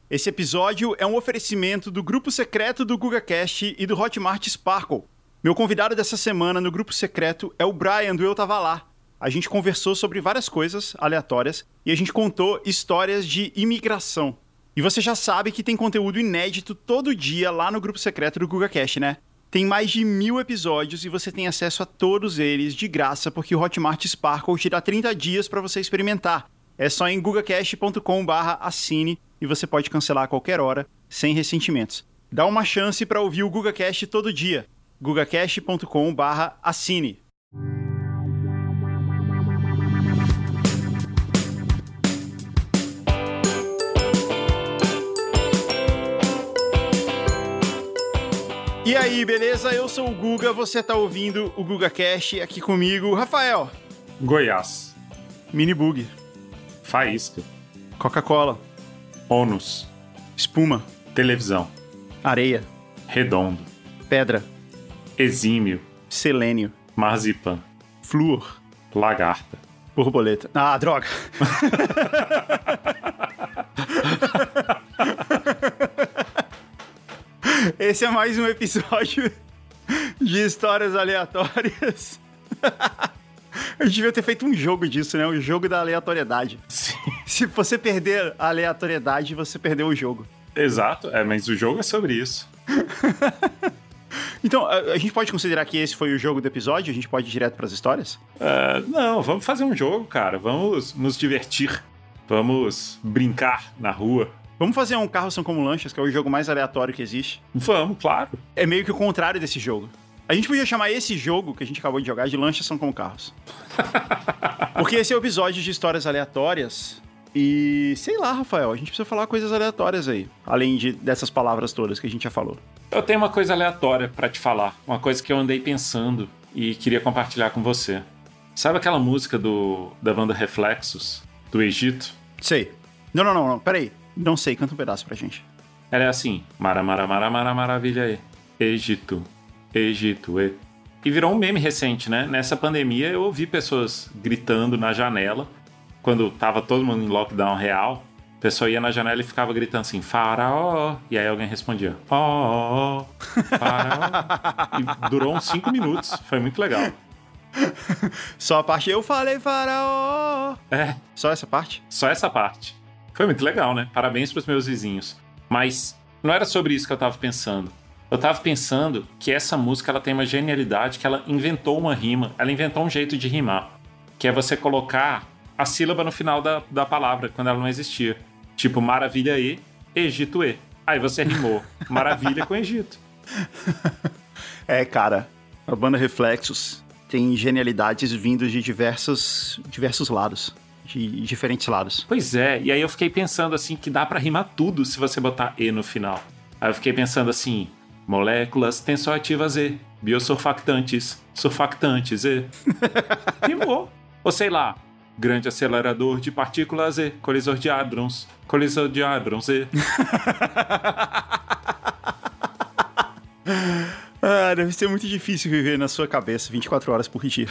Esse episódio é um oferecimento do grupo secreto do GugaCast e do Hotmart Sparkle. Meu convidado dessa semana no grupo secreto é o Brian, do Eu Tava Lá. A gente conversou sobre várias coisas aleatórias e a gente contou histórias de imigração. E você já sabe que tem conteúdo inédito todo dia lá no grupo secreto do GugaCast, né? Tem mais de 1000 episódios e você tem acesso a todos eles de graça, porque o Hotmart Sparkle te dá 30 dias para você experimentar. É só em gugacast.com/assine e você pode cancelar a qualquer hora, sem ressentimentos. Dá uma chance para ouvir o GugaCast todo dia. gugacast.com/assine. E aí, beleza? Eu sou o Guga, você tá ouvindo o GugaCast, aqui comigo, Rafael. Goiás. Minibug. Faísca. Coca-Cola. Ônus. Espuma. Televisão. Areia. Redondo. Pedra. Exímio. Selênio. Marzipan. Flúor. Lagarta. Borboleta. Ah, droga! Esse é mais um episódio de histórias aleatórias. A gente devia ter feito um jogo disso, né? O jogo da aleatoriedade. Sim. Se você perder a aleatoriedade, você perdeu o jogo. Exato, mas o jogo é sobre isso. Então, a gente pode considerar que esse foi o jogo do episódio? A gente pode ir direto para as histórias? Não, vamos fazer um jogo, cara. Vamos nos divertir. Vamos brincar na rua. Vamos fazer um Carros São Como Lanchas, que é o jogo mais aleatório que existe? Vamos, claro. É meio que o contrário desse jogo. A gente podia chamar esse jogo que a gente acabou de jogar de Lanchas São Como Carros. Porque esse é o episódio de histórias aleatórias. E sei lá, Rafael, a gente precisa falar coisas aleatórias aí. Além dessas palavras todas que a gente já falou. Eu tenho uma coisa aleatória pra te falar. Uma coisa que eu andei pensando e queria compartilhar com você. Sabe aquela música da banda Reflexos, do Egito? Sei. Não, peraí. Não sei, canta um pedaço pra gente. Ela é assim: Mara, mara, mara, mara, maravilha, Egito, Egito, E virou um meme recente, né? Nessa pandemia eu ouvi pessoas gritando na janela. Quando tava todo mundo em lockdown real, a pessoa ia na janela e ficava gritando assim: Faraó. E aí alguém respondia: Ó, Faraó. E durou uns 5 minutos. Foi muito legal. Só a parte eu falei Faraó. Só essa parte? Só essa parte. Foi muito legal, né? Parabéns pros meus vizinhos. Mas não era sobre isso que eu tava pensando. Eu tava pensando que essa música ela tem uma genialidade, que ela inventou uma rima, ela inventou um jeito de rimar, que é você colocar a sílaba no final da palavra, quando ela não existia. Tipo, maravilha Egito Aí você rimou maravilha com Egito. Cara, a banda Reflexos tem genialidades vindas de diversos lados. De diferentes lados. Pois é, e aí eu fiquei pensando assim que dá pra rimar tudo se você botar E no final. Aí eu fiquei pensando assim: moléculas tensoativas E, biosurfactantes, surfactantes E. Rimou. Ou sei lá, grande acelerador de partículas E, colisor de hadrons E. Deve ser muito difícil viver na sua cabeça 24 horas por dia.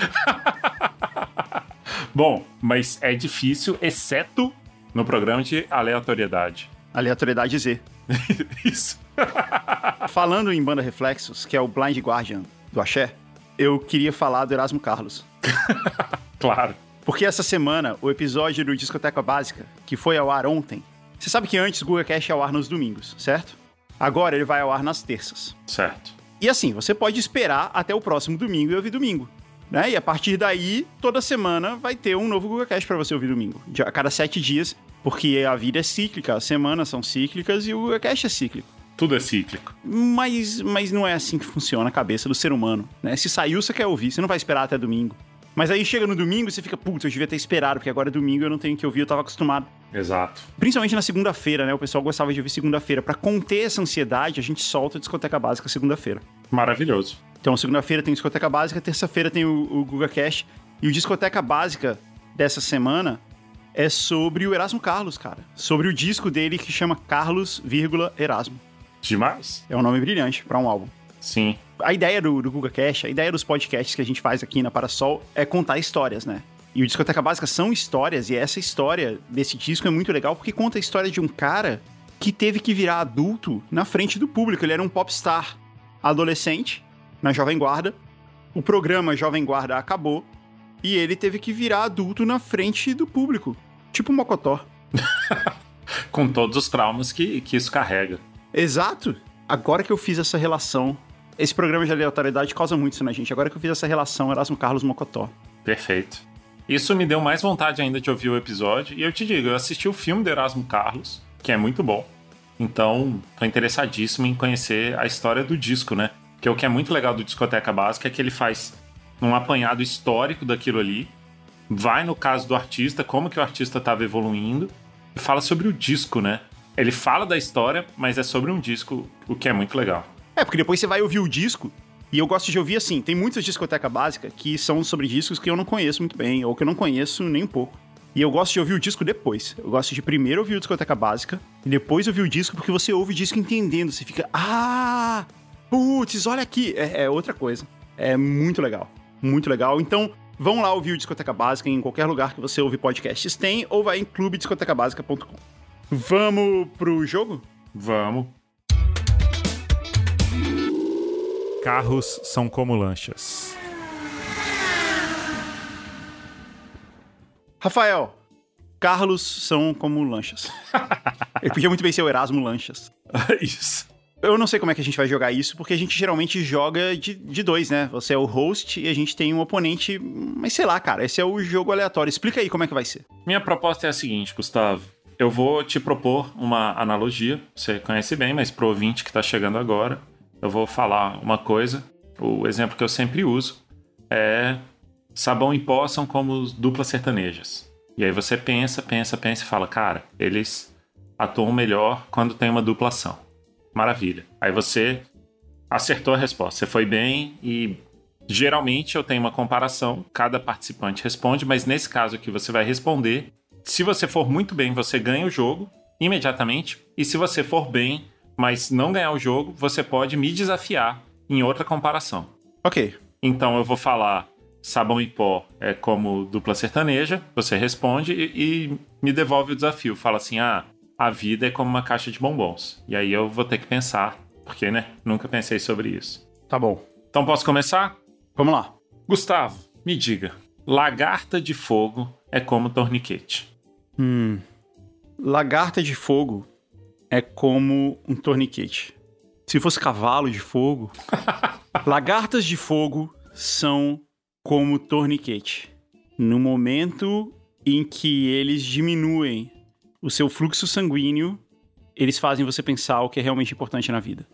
Bom, mas é difícil, exceto no programa de aleatoriedade. Aleatoriedade Z. Isso. Falando em banda Reflexos, que é o Blind Guardian do Axé, eu queria falar do Erasmo Carlos. Claro. Porque essa semana, o episódio do Discoteca Básica, que foi ao ar ontem, você sabe que antes o GugaCast ia ao ar nos domingos, certo? Agora ele vai ao ar nas terças. Certo. E assim, você pode esperar até o próximo domingo e ouvir domingo. Né? E a partir daí, toda semana vai ter um novo GugaCast pra você ouvir domingo. A cada 7 dias, porque a vida é cíclica, as semanas são cíclicas e o GugaCast é cíclico. Tudo é cíclico. Mas não é assim que funciona a cabeça do ser humano, né? Se saiu, você quer ouvir, você não vai esperar até domingo. Mas aí chega no domingo e você fica, putz, eu devia ter esperado, porque agora é domingo, eu não tenho que ouvir, eu tava acostumado. Exato. Principalmente na segunda-feira, né? O pessoal gostava de ouvir segunda-feira. Pra conter essa ansiedade, a gente solta a Discoteca Básica segunda-feira. Maravilhoso. Então, segunda-feira tem Discoteca Básica, terça-feira tem o GugaCast. E o Discoteca Básica dessa semana é sobre o Erasmo Carlos, cara. Sobre o disco dele que chama Carlos, Erasmo. Demais. É um nome brilhante pra um álbum. Sim. A ideia do GugaCast, a ideia dos podcasts que a gente faz aqui na Parasol é contar histórias, né? E o Discoteca Básica são histórias, e essa história desse disco é muito legal porque conta a história de um cara que teve que virar adulto na frente do público. Ele era um popstar adolescente na Jovem Guarda. O programa Jovem Guarda acabou e ele teve que virar adulto na frente do público. Tipo Mocotó. Com todos os traumas que isso carrega. Exato. Agora que eu fiz essa relação... Esse programa de aleatoriedade causa muito isso na gente. Agora que eu fiz essa relação Erasmo Carlos Mocotó. Perfeito. Isso me deu mais vontade ainda de ouvir o episódio. E eu te digo, eu assisti o filme do Erasmo Carlos, que é muito bom. Então, tô interessadíssimo em conhecer a história do disco, né? Porque o que é muito legal do Discoteca Básica é que ele faz um apanhado histórico daquilo ali, vai no caso do artista, como que o artista estava evoluindo, e fala sobre o disco, né? Ele fala da história, mas é sobre um disco, o que é muito legal. Porque depois você vai ouvir o disco, e eu gosto de ouvir assim, tem muitas Discoteca Básica que são sobre discos que eu não conheço muito bem, ou que eu não conheço nem um pouco. E eu gosto de ouvir o disco depois. Eu gosto de primeiro ouvir o Discoteca Básica, e depois ouvir o disco, porque você ouve o disco entendendo, você fica, putz, olha aqui, é outra coisa. É muito legal, muito legal. Então, vão lá ouvir o Discoteca Básica em qualquer lugar que você ouve podcasts tem, ou vai em clubediscotecabásica.com. Vamos pro jogo? Vamos. Carros são como lanchas. Rafael, carros são como lanchas. Ele podia muito bem ser o Erasmo Lanchas. Isso. Eu não sei como é que a gente vai jogar isso, porque a gente geralmente joga de dois, né? Você é o host e a gente tem um oponente, mas sei lá, cara, esse é o jogo aleatório. Explica aí como é que vai ser. Minha proposta é a seguinte, Gustavo. Eu vou te propor uma analogia, você conhece bem, mas pro ouvinte que tá chegando agora, eu vou falar uma coisa. O exemplo que eu sempre uso é sabão e pó são como duplas sertanejas. E aí você pensa e fala, cara, eles atuam melhor quando tem uma dupla ação. Maravilha. Aí você acertou a resposta, você foi bem e geralmente eu tenho uma comparação, cada participante responde, mas nesse caso aqui você vai responder. Se você for muito bem, você ganha o jogo imediatamente. E se você for bem, mas não ganhar o jogo, você pode me desafiar em outra comparação. Ok. Então eu vou falar sabão e pó é como dupla sertaneja, você responde e me devolve o desafio. Fala assim, a vida é como uma caixa de bombons. E aí eu vou ter que pensar, porque, né, nunca pensei sobre isso. Tá bom. Então posso começar? Vamos lá. Gustavo, me diga, lagarta de fogo é como torniquete. Lagarta de fogo é como um torniquete. Se fosse cavalo de fogo... Lagartas de fogo são como torniquete. No momento em que eles diminuem o seu fluxo sanguíneo, eles fazem você pensar o que é realmente importante na vida.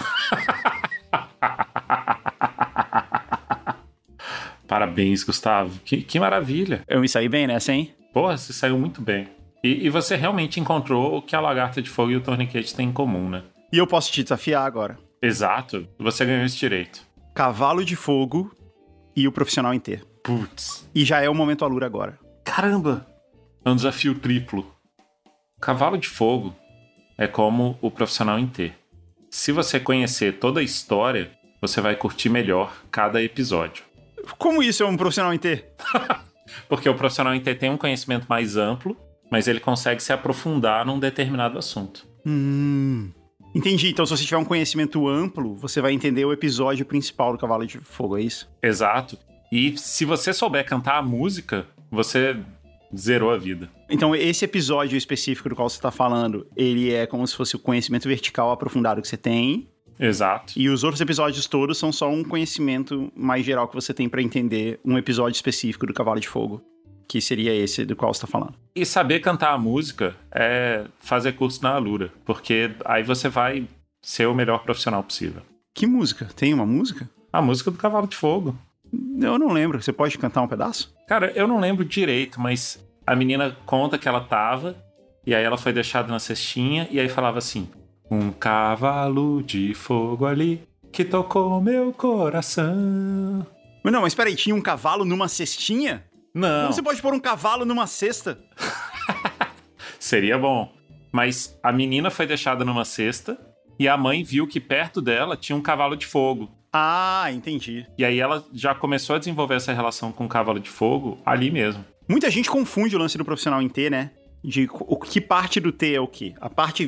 Parabéns, Gustavo. Que maravilha. Eu me saí bem nessa, hein? Porra, você saiu muito bem. E você realmente encontrou o que a lagarta de fogo e o torniquete têm em comum, né? E eu posso te desafiar agora. Exato. Você ganhou esse direito. Cavalo de fogo e o profissional em T. Putz. E já é o momento Alura agora. Caramba! É um desafio triplo. Cavalo de fogo é como o profissional em T. Se você conhecer toda a história, você vai curtir melhor cada episódio. Como isso é um profissional em T? Porque o profissional em T tem um conhecimento mais amplo, mas ele consegue se aprofundar num determinado assunto. Entendi. Então, se você tiver um conhecimento amplo, você vai entender o episódio principal do Cavalo de Fogo, é isso? Exato. E se você souber cantar a música, você zerou a vida. Então, esse episódio específico do qual você está falando, ele é como se fosse o conhecimento vertical aprofundado que você tem. Exato. E os outros episódios todos são só um conhecimento mais geral que você tem para entender um episódio específico do Cavalo de Fogo, que seria esse do qual você está falando. E saber cantar a música é fazer curso na Alura, porque aí você vai ser o melhor profissional possível. Que música? Tem uma música? A música do Cavalo de Fogo. Eu não lembro. Você pode cantar um pedaço? Cara, eu não lembro direito, mas a menina conta que ela tava, e aí ela foi deixada na cestinha, e aí falava assim: um cavalo de fogo ali, que tocou meu coração. Mas não, mas espera aí, tinha um cavalo numa cestinha? Não. Como você pode pôr um cavalo numa cesta? Seria bom. Mas a menina foi deixada numa cesta, e a mãe viu que perto dela tinha um cavalo de fogo. Ah, entendi. E aí ela já começou a desenvolver essa relação com o cavalo de fogo ali mesmo. Muita gente confunde o lance do profissional em T, né? De o que parte do T é o quê? A parte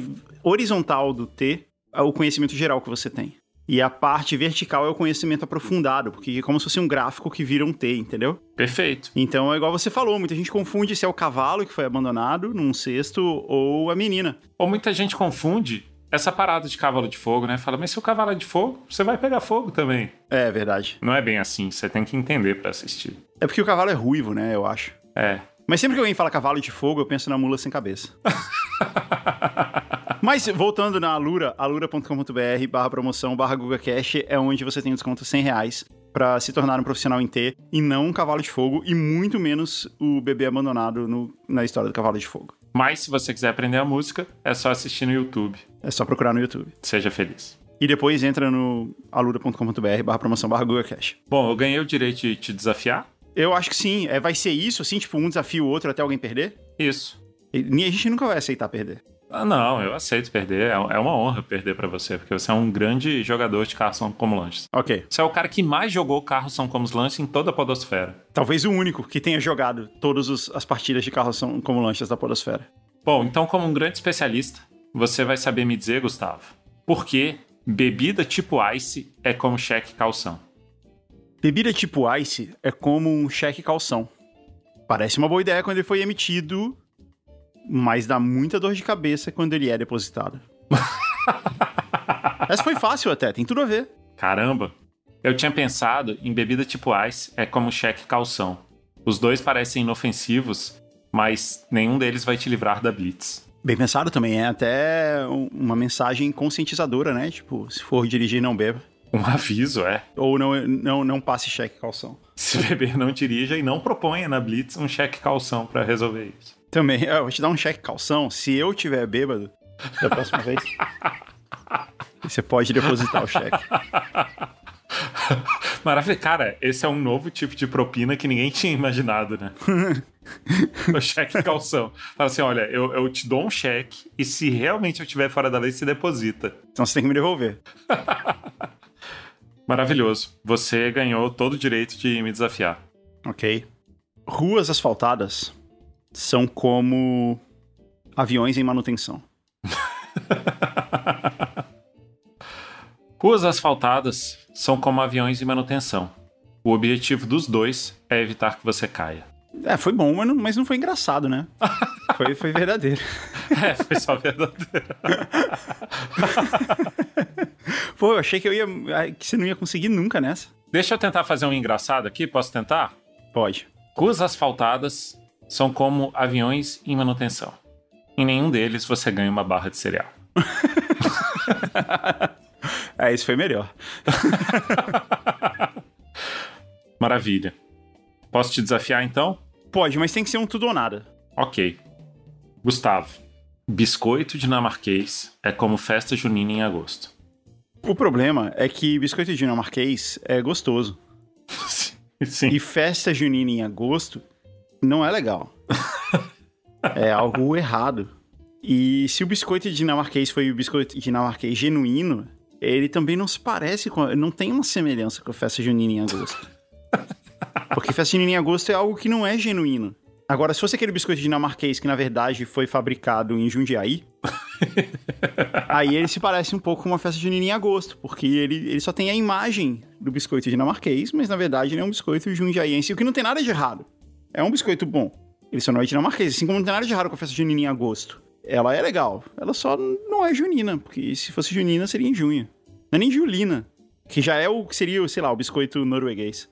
horizontal do T é o conhecimento geral que você tem. E a parte vertical é o conhecimento aprofundado, porque é como se fosse um gráfico que vira um T, entendeu? Perfeito. Então, é igual você falou, muita gente confunde se é o cavalo que foi abandonado num cesto ou a menina. Ou muita gente confunde essa parada de cavalo de fogo, né? Fala, mas se o cavalo é de fogo, você vai pegar fogo também. É verdade. Não é bem assim, você tem que entender pra assistir. É porque o cavalo é ruivo, né, eu acho. É. Mas sempre que alguém fala cavalo de fogo, eu penso na mula sem cabeça. Mas, voltando na Alura, alura.com.br/promoção/GugaCast é onde você tem um desconto de R$100 pra se tornar um profissional em T, e não um cavalo de fogo, e muito menos o bebê abandonado na história do cavalo de fogo. Mas, se você quiser aprender a música, é só assistir no YouTube. É só procurar no YouTube. Seja feliz. E depois entra no alura.com.br/promoção/GugaCast. Bom, eu ganhei o direito de te desafiar? Eu acho que sim. Vai ser isso, assim, tipo, um desafio o outro até alguém perder? Isso. E a gente nunca vai aceitar perder. Ah, não, eu aceito perder. É uma honra perder pra você, porque você é um grande jogador de Carros São Como Lanches. Ok. Você é o cara que mais jogou Carros São Como Lanches em toda a podosfera. Talvez o único que tenha jogado todas as partidas de Carros São Como Lanches da podosfera. Bom, então como um grande especialista, você vai saber me dizer, Gustavo, por que bebida tipo Ice é como cheque calção? Bebida tipo Ice é como um cheque calção. Parece uma boa ideia quando ele foi emitido, mas dá muita dor de cabeça quando ele é depositado. Essa foi fácil até, tem tudo a ver. Caramba! Eu tinha pensado em bebida tipo Ice é como cheque calção. Os dois parecem inofensivos, mas nenhum deles vai te livrar da Blitz. Bem pensado também, é até uma mensagem conscientizadora, né? Tipo, se for dirigir, não beba. Um aviso, é. Ou não passe cheque calção. Se beber, não dirija e não proponha na Blitz um cheque calção pra resolver isso. Também, eu vou te dar um cheque calção. Se eu tiver bêbado, da próxima vez, você pode depositar o cheque. Maravilha. Cara, esse é um novo tipo de propina que ninguém tinha imaginado, né? O cheque calção. Fala assim, olha, eu te dou um cheque e se realmente eu estiver fora da lei, você deposita. Então você tem que me devolver. Maravilhoso. Você ganhou todo o direito de me desafiar. Ok. Ruas asfaltadas são como aviões em manutenção. Ruas asfaltadas são como aviões em manutenção. O objetivo dos dois é evitar que você caia. Foi bom, mas não foi engraçado, né? Foi verdadeiro. Foi só verdadeiro. Pô, eu achei que você não ia conseguir nunca nessa. Deixa eu tentar fazer um engraçado aqui, posso tentar? Pode. Ruas asfaltadas são como aviões em manutenção. Em nenhum deles você ganha uma barra de cereal. Isso foi melhor. Maravilha. Posso te desafiar, então? Pode, mas tem que ser um tudo ou nada. Ok. Gustavo, biscoito dinamarquês é como festa junina em agosto. O problema é que biscoito dinamarquês é gostoso. Sim. E festa junina em agosto não é legal. É algo errado. E se o biscoito dinamarquês foi o biscoito dinamarquês genuíno, ele também não se parece com... Não tem uma semelhança com a festa junina em agosto. Porque festa junina em agosto é algo que não é genuíno. Agora, se fosse aquele biscoito dinamarquês que, na verdade, foi fabricado em Jundiaí, aí ele se parece um pouco com uma festa junina em agosto, porque ele só tem a imagem do biscoito dinamarquês, mas, na verdade, ele é um biscoito jundiaiense, o que não tem nada de errado. É um biscoito bom. Ele só não é dinamarquês, assim como não tem nada de errado com a festa junina em agosto. Ela é legal. Ela só não é junina, porque se fosse junina, seria em junho. Não é nem julina, que já é o que seria, sei lá, o biscoito norueguês.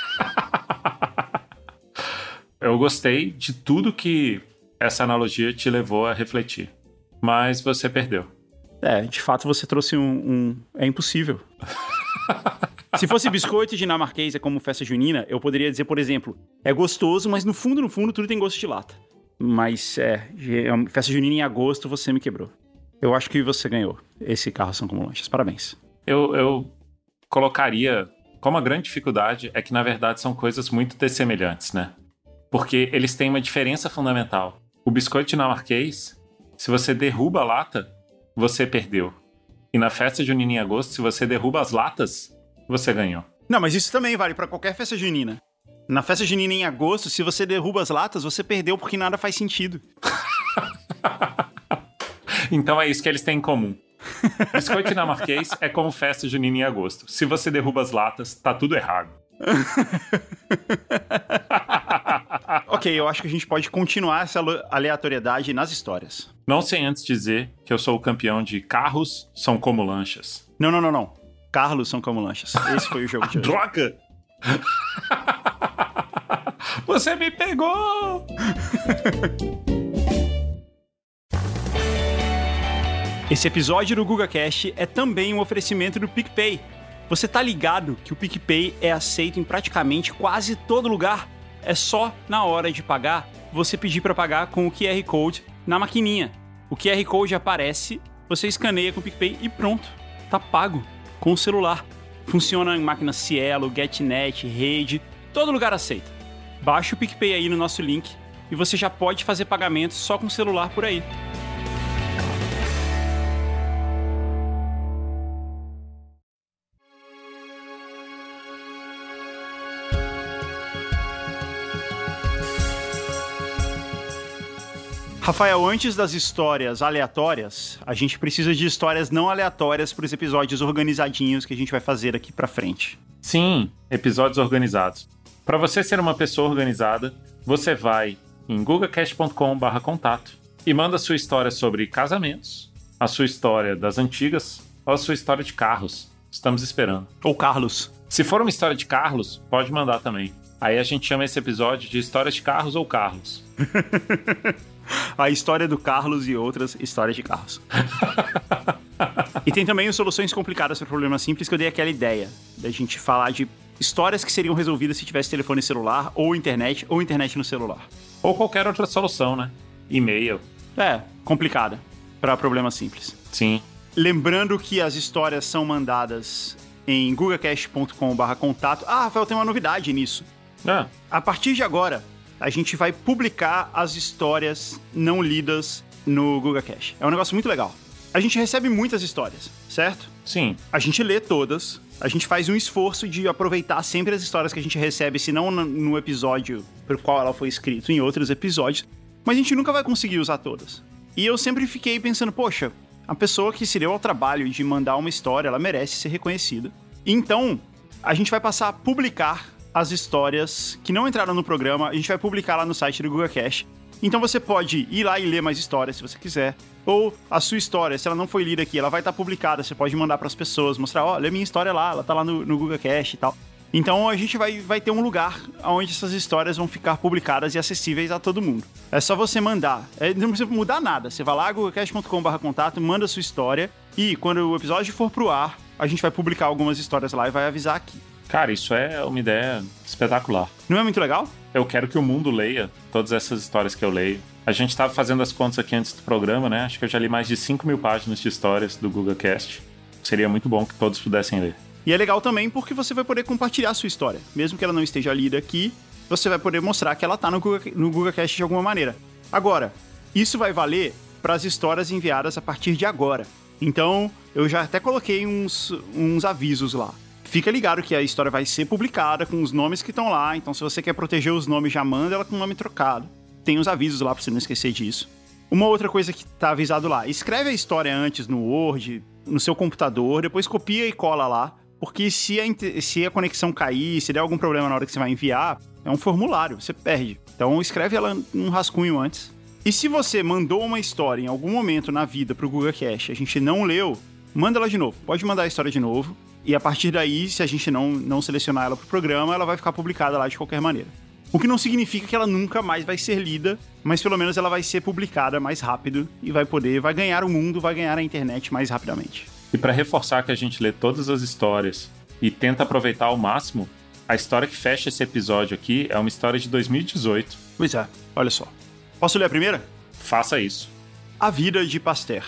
Eu gostei de tudo que essa analogia te levou a refletir. Mas você perdeu. De fato você trouxe É impossível. Se fosse biscoito dinamarquês é como festa junina, eu poderia dizer, por exemplo, é gostoso, mas no fundo, tudo tem gosto de lata. Mas festa junina em agosto você me quebrou. Eu acho que você ganhou esse Carros São Como Lanches. Parabéns. Eu colocaria... Como a grande dificuldade é que, na verdade, são coisas muito dessemelhantes, né? Porque eles têm uma diferença fundamental. O biscoito dinamarquês, se você derruba a lata, você perdeu. E na festa junina em agosto, se você derruba as latas, você ganhou. Não, mas isso também vale pra qualquer festa junina. Na festa junina em agosto, se você derruba as latas, você perdeu porque nada faz sentido. Então é isso que eles têm em comum. Biscoito dinamarquês é como festa junina em agosto. Se você derruba as latas, tá tudo errado. Ok, eu acho que a gente pode continuar essa aleatoriedade nas histórias. Não sem antes dizer que eu sou o campeão de carros são como lanchas. Não. Carlos são como lanchas. Esse foi o jogo de hoje. Droga! Você me pegou! Esse episódio do GugaCast é também um oferecimento do PicPay. Você tá ligado que o PicPay é aceito em praticamente quase todo lugar? É só na hora de pagar, você pedir para pagar com o QR Code na maquininha. O QR Code aparece, você escaneia com o PicPay e pronto, tá pago com o celular. Funciona em máquinas Cielo, GetNet, Rede, todo lugar aceita. Baixa o PicPay aí no nosso link e você já pode fazer pagamentos só com o celular por aí. Rafael, antes das histórias aleatórias, a gente precisa de histórias não aleatórias para os episódios organizadinhos que a gente vai fazer aqui pra frente. Sim, episódios organizados. Para você ser uma pessoa organizada, você vai em gugacast.com/contato e manda a sua história sobre casamentos, a sua história das antigas ou a sua história de carros. Estamos esperando. Ou Carlos. Se for uma história de Carlos, pode mandar também. Aí a gente chama esse episódio de Histórias de Carros ou Carlos. A história do Carlos e outras histórias de carros. E tem também as soluções complicadas para problemas simples, que eu dei aquela ideia da gente falar de histórias que seriam resolvidas se tivesse telefone celular, ou internet no celular. Ou qualquer outra solução, né? E-mail. É, complicada para problemas simples. Sim. Lembrando que as histórias são mandadas em gugacast.com/contato. Ah, Rafael, tem uma novidade nisso. A partir de agora, a gente vai publicar as histórias não lidas no GugaCast. É um negócio muito legal. A gente recebe muitas histórias, certo? Sim. A gente lê todas, a gente faz um esforço de aproveitar sempre as histórias que a gente recebe, se não no episódio pelo qual ela foi escrita, em outros episódios, mas a gente nunca vai conseguir usar todas. E eu sempre fiquei pensando, poxa, a pessoa que se deu ao trabalho de mandar uma história, ela merece ser reconhecida. Então, a gente vai passar a publicar as histórias que não entraram no programa, a gente vai publicar lá no site do GugaCast. Então você pode ir lá e ler mais histórias se você quiser. Ou a sua história, se ela não foi lida aqui, ela vai estar publicada. Você pode mandar para as pessoas, mostrar, olha a minha história lá, ela tá lá no GugaCast e tal. Então a gente vai ter um lugar onde essas histórias vão ficar publicadas e acessíveis a todo mundo. É só você mandar. Não precisa mudar nada. Você vai lá, gugacast.com/contato, manda a sua história. E quando o episódio for pro ar, a gente vai publicar algumas histórias lá e vai avisar aqui. Cara, isso é uma ideia espetacular. Não é muito legal? Eu quero que o mundo leia todas essas histórias que eu leio. A gente estava fazendo as contas aqui antes do programa, né? Acho que eu já li mais de 5.000 páginas de histórias do GugaCast. Seria muito bom que todos pudessem ler. E é legal também porque você vai poder compartilhar a sua história. Mesmo que ela não esteja lida aqui, você vai poder mostrar que ela tá no GugaCast de alguma maneira. Agora, isso vai valer para as histórias enviadas a partir de agora. Então, eu já até coloquei uns avisos lá. Fica ligado que a história vai ser publicada com os nomes que estão lá, então se você quer proteger os nomes, já manda ela com o nome trocado. Tem os avisos lá pra você não esquecer disso. Uma outra coisa que tá avisado lá, escreve a história antes no Word, no seu computador, depois copia e cola lá, porque se a conexão cair, se der algum problema na hora que você vai enviar, é um formulário, você perde. Então escreve ela num rascunho antes. E se você mandou uma história em algum momento na vida pro GugaCast, a gente não leu, manda ela de novo. Pode mandar a história de novo. E a partir daí, se a gente não selecionar ela pro programa, ela vai ficar publicada lá de qualquer maneira. O que não significa que ela nunca mais vai ser lida, mas pelo menos ela vai ser publicada mais rápido e vai ganhar o mundo, vai ganhar a internet mais rapidamente. E para reforçar que a gente lê todas as histórias e tenta aproveitar ao máximo, a história que fecha esse episódio aqui é uma história de 2018. Pois é, olha só. Posso ler a primeira? Faça isso. A Vida de Pasteur.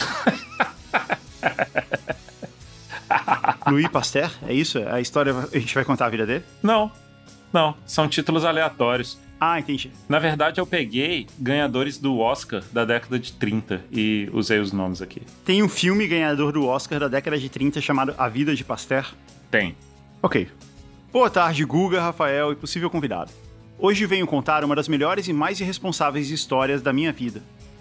Louis Pasteur, é isso? A história, a gente vai contar a vida dele? Não, são títulos aleatórios. Ah, entendi. Na verdade, eu peguei ganhadores do Oscar da década de 30 e usei os nomes aqui. Tem um filme ganhador do Oscar da década de 30 chamado A Vida de Pasteur? Tem. Ok. Boa tarde, Guga, Rafael e possível convidado. Hoje venho contar uma das melhores e mais irresponsáveis histórias da minha vida.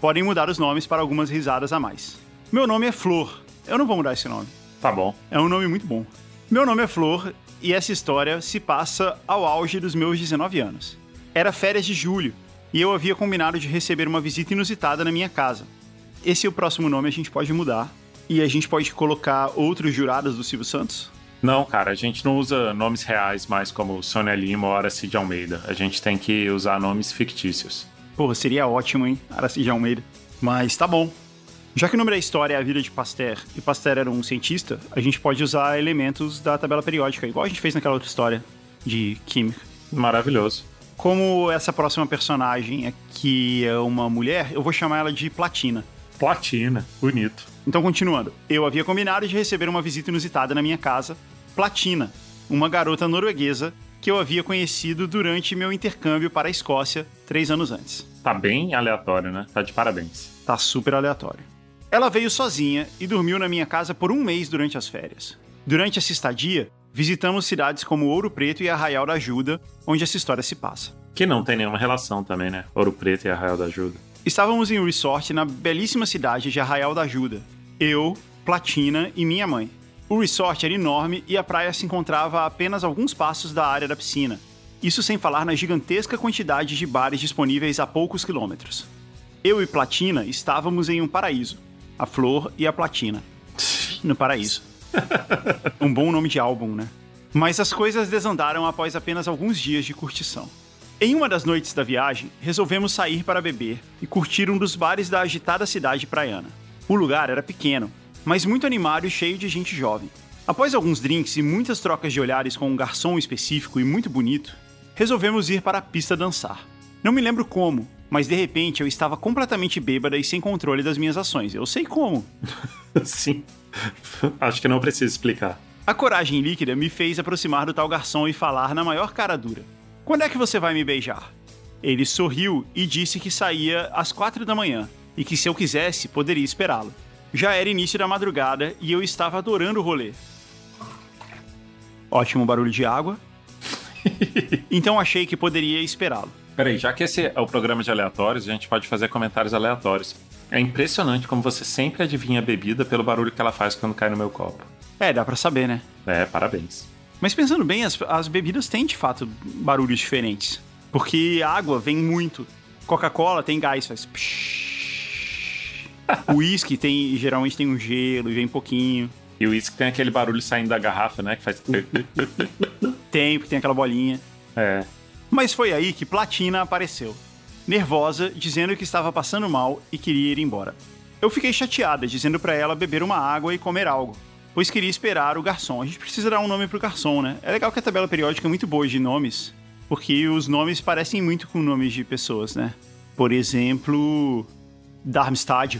podem mudar os nomes para algumas risadas a mais. Meu nome é Flor. Eu não vou mudar esse nome. Tá bom. É um nome muito bom. Meu nome é Flor e essa história se passa ao auge dos meus 19 anos. Era férias de julho e eu havia combinado de receber uma visita inusitada na minha casa. Esse é o próximo nome, a gente pode mudar. E a gente pode colocar outros jurados do Silvio Santos? Não, cara, a gente não usa nomes reais mais como Sônia Lima ou Aracide Almeida. A gente tem que usar nomes fictícios. Porra, seria ótimo, hein? Aracide Almeida. Mas tá bom. Já que o nome da história é a vida de Pasteur e Pasteur era um cientista, a gente pode usar elementos da tabela periódica, igual a gente fez naquela outra história de química. Maravilhoso. Como essa próxima personagem aqui é uma mulher, eu vou chamar ela de Platina. Platina, bonito. Então, continuando. Eu havia combinado de receber uma visita inusitada na minha casa, Platina, uma garota norueguesa que eu havia conhecido durante meu intercâmbio para a Escócia 3 anos antes. Tá bem aleatório, né? Tá de parabéns. Tá super aleatório. Ela veio sozinha e dormiu na minha casa por 1 mês durante as férias. Durante essa estadia, visitamos cidades como Ouro Preto e Arraial da Ajuda, onde essa história se passa. Que não tem nenhuma relação também, né? Ouro Preto e Arraial da Ajuda. Estávamos em um resort na belíssima cidade de Arraial da Ajuda. Eu, Platina e minha mãe. O resort era enorme e a praia se encontrava a apenas alguns passos da área da piscina. Isso sem falar na gigantesca quantidade de bares disponíveis a poucos quilômetros. Eu e Platina estávamos em um paraíso. A Flor e a Platina. No paraíso. Um bom nome de álbum, né? Mas as coisas desandaram após apenas alguns dias de curtição. Em uma das noites da viagem, resolvemos sair para beber e curtir um dos bares da agitada cidade praiana. O lugar era pequeno, mas muito animado e cheio de gente jovem. Após alguns drinks e muitas trocas de olhares com um garçom específico e muito bonito, resolvemos ir para a pista dançar. Não me lembro como, mas de repente eu estava completamente bêbada e sem controle das minhas ações. Eu sei como. Sim. Acho que não precisa explicar. A coragem líquida me fez aproximar do tal garçom e falar na maior cara dura: "Quando é que você vai me beijar?" Ele sorriu e disse que saía às 4 da manhã e que se eu quisesse, poderia esperá-lo. Já era início da madrugada e eu estava adorando o rolê. Ótimo barulho de água. Então achei que poderia esperá-lo. Peraí, já que esse é o programa de aleatórios, a gente pode fazer comentários aleatórios. É impressionante como você sempre adivinha a bebida pelo barulho que ela faz quando cai no meu copo. É, dá pra saber, né? É, parabéns. Mas pensando bem, as bebidas têm de fato barulhos diferentes. Porque a água vem muito. Coca-Cola tem gás, faz psh. O uísque geralmente tem um gelo e vem pouquinho. E o uísque tem aquele barulho saindo da garrafa, né? Que faz... Tem, porque tem aquela bolinha. É. Mas foi aí que Platina apareceu. Nervosa, dizendo que estava passando mal e queria ir embora. Eu fiquei chateada, dizendo pra ela beber uma água e comer algo, pois queria esperar o garçom. A gente precisa dar um nome pro garçom, né? É legal que a tabela periódica é muito boa de nomes, porque os nomes parecem muito com nomes de pessoas, né? Por exemplo, Darmstadt.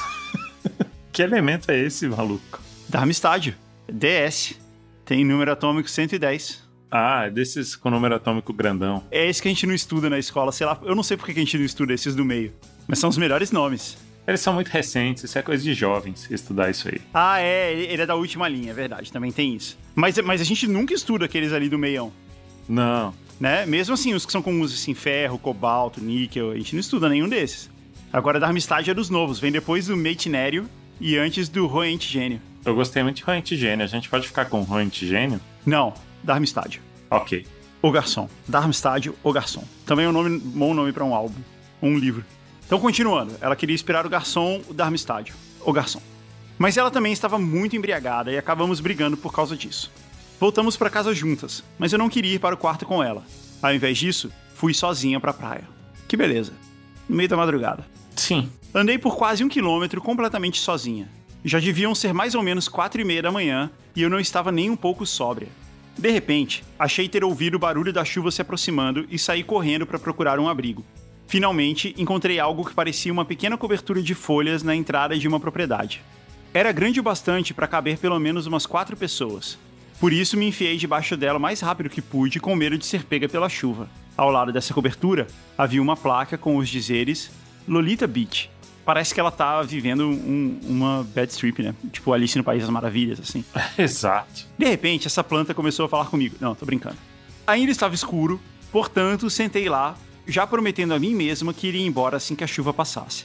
Que elemento é esse, maluco? Darmstadt. DS. Tem número atômico 110. Ah, é desses com número atômico grandão. É esse que a gente não estuda na escola, sei lá. Eu não sei por que a gente não estuda esses do meio. Mas são os melhores nomes. Eles são muito recentes, isso é coisa de jovens, estudar isso aí. Ah, é, ele é da última linha, é verdade, também tem isso. Mas a gente nunca estuda aqueles ali do meião. Não. Né? Mesmo assim, os que são comuns, assim, ferro, cobalto, níquel, a gente não estuda nenhum desses. Agora, Darmstadt é dos novos, vem depois do Meitnério e antes do Roentgênio. Eu gostei muito de Roentgênio, a gente pode ficar com Roentgênio? Não, Darmstadt. Ok. O Garçom. Darmstadt, O Garçom. Também é um bom nome pra um álbum, um livro. Então, continuando, ela queria esperar o garçom, o Darmstadt, O Garçom. Mas ela também estava muito embriagada e acabamos brigando por causa disso. Voltamos pra casa juntas, mas eu não queria ir para o quarto com ela. Ao invés disso, fui sozinha pra praia. Que beleza. No meio da madrugada. Sim. Andei por quase 1 quilômetro completamente sozinha. Já deviam ser mais ou menos 4:30 da manhã e eu não estava nem um pouco sóbria. De repente, achei ter ouvido o barulho da chuva se aproximando e saí correndo para procurar um abrigo. Finalmente, encontrei algo que parecia uma pequena cobertura de folhas na entrada de uma propriedade. Era grande o bastante para caber pelo menos umas 4 pessoas. Por isso, me enfiei debaixo dela o mais rápido que pude, com medo de ser pega pela chuva. Ao lado dessa cobertura, havia uma placa com os dizeres Lolita Beach. Parece que ela tá vivendo uma bad trip, né? Tipo Alice no País das Maravilhas, assim. Exato. De repente, essa planta começou a falar comigo. Não, tô brincando. Ainda estava escuro, portanto, sentei lá, já prometendo a mim mesma que iria embora assim que a chuva passasse.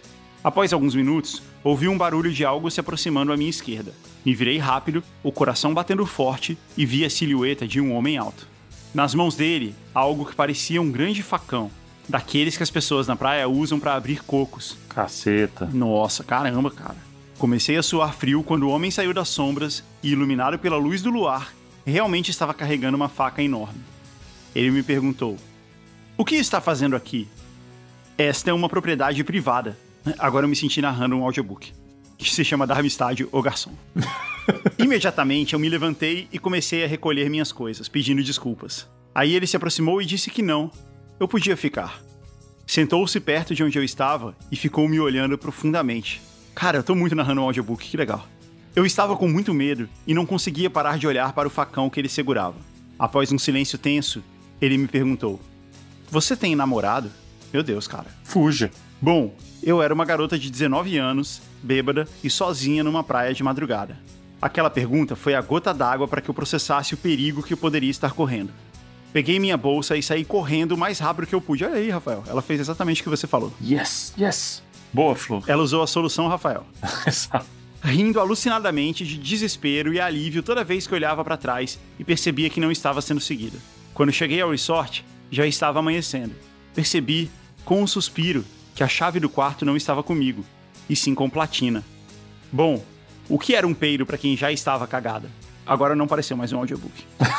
Após alguns minutos, ouvi um barulho de algo se aproximando à minha esquerda. Me virei rápido, o coração batendo forte, e vi a silhueta de um homem alto. Nas mãos dele, algo que parecia um grande facão, daqueles que as pessoas na praia usam para abrir cocos. Caceta. Nossa, caramba, cara. Comecei a suar frio quando o homem saiu das sombras e, iluminado pela luz do luar, realmente estava carregando uma faca enorme. Ele me perguntou: "O que está fazendo aqui?" "Esta é uma propriedade privada." Agora eu me senti narrando um audiobook, que se chama Darmstadt, o Garçom. Imediatamente eu me levantei e comecei a recolher minhas coisas, pedindo desculpas. Aí ele se aproximou e disse que não, eu podia ficar. Sentou-se perto de onde eu estava e ficou me olhando profundamente. Cara, eu tô muito narrando um audiobook, que legal. Eu estava com muito medo e não conseguia parar de olhar para o facão que ele segurava. Após um silêncio tenso, ele me perguntou: "Você tem namorado?" Meu Deus, cara. Fuja. Bom, eu era uma garota de 19 anos, bêbada e sozinha numa praia de madrugada. Aquela pergunta foi a gota d'água para que eu processasse o perigo que eu poderia estar correndo. Peguei minha bolsa e saí correndo o mais rápido que eu pude. Olha aí, Rafael, ela fez exatamente o que você falou. Yes. Boa, Flor. Ela usou a solução, Rafael. Exato. Rindo alucinadamente de desespero e alívio toda vez que olhava para trás e percebia que não estava sendo seguida. Quando cheguei ao resort, já estava amanhecendo. Percebi, com um suspiro, que a chave do quarto não estava comigo, e sim com Platina. Bom, o que era um peido para quem já estava cagada? Agora não pareceu mais um audiobook.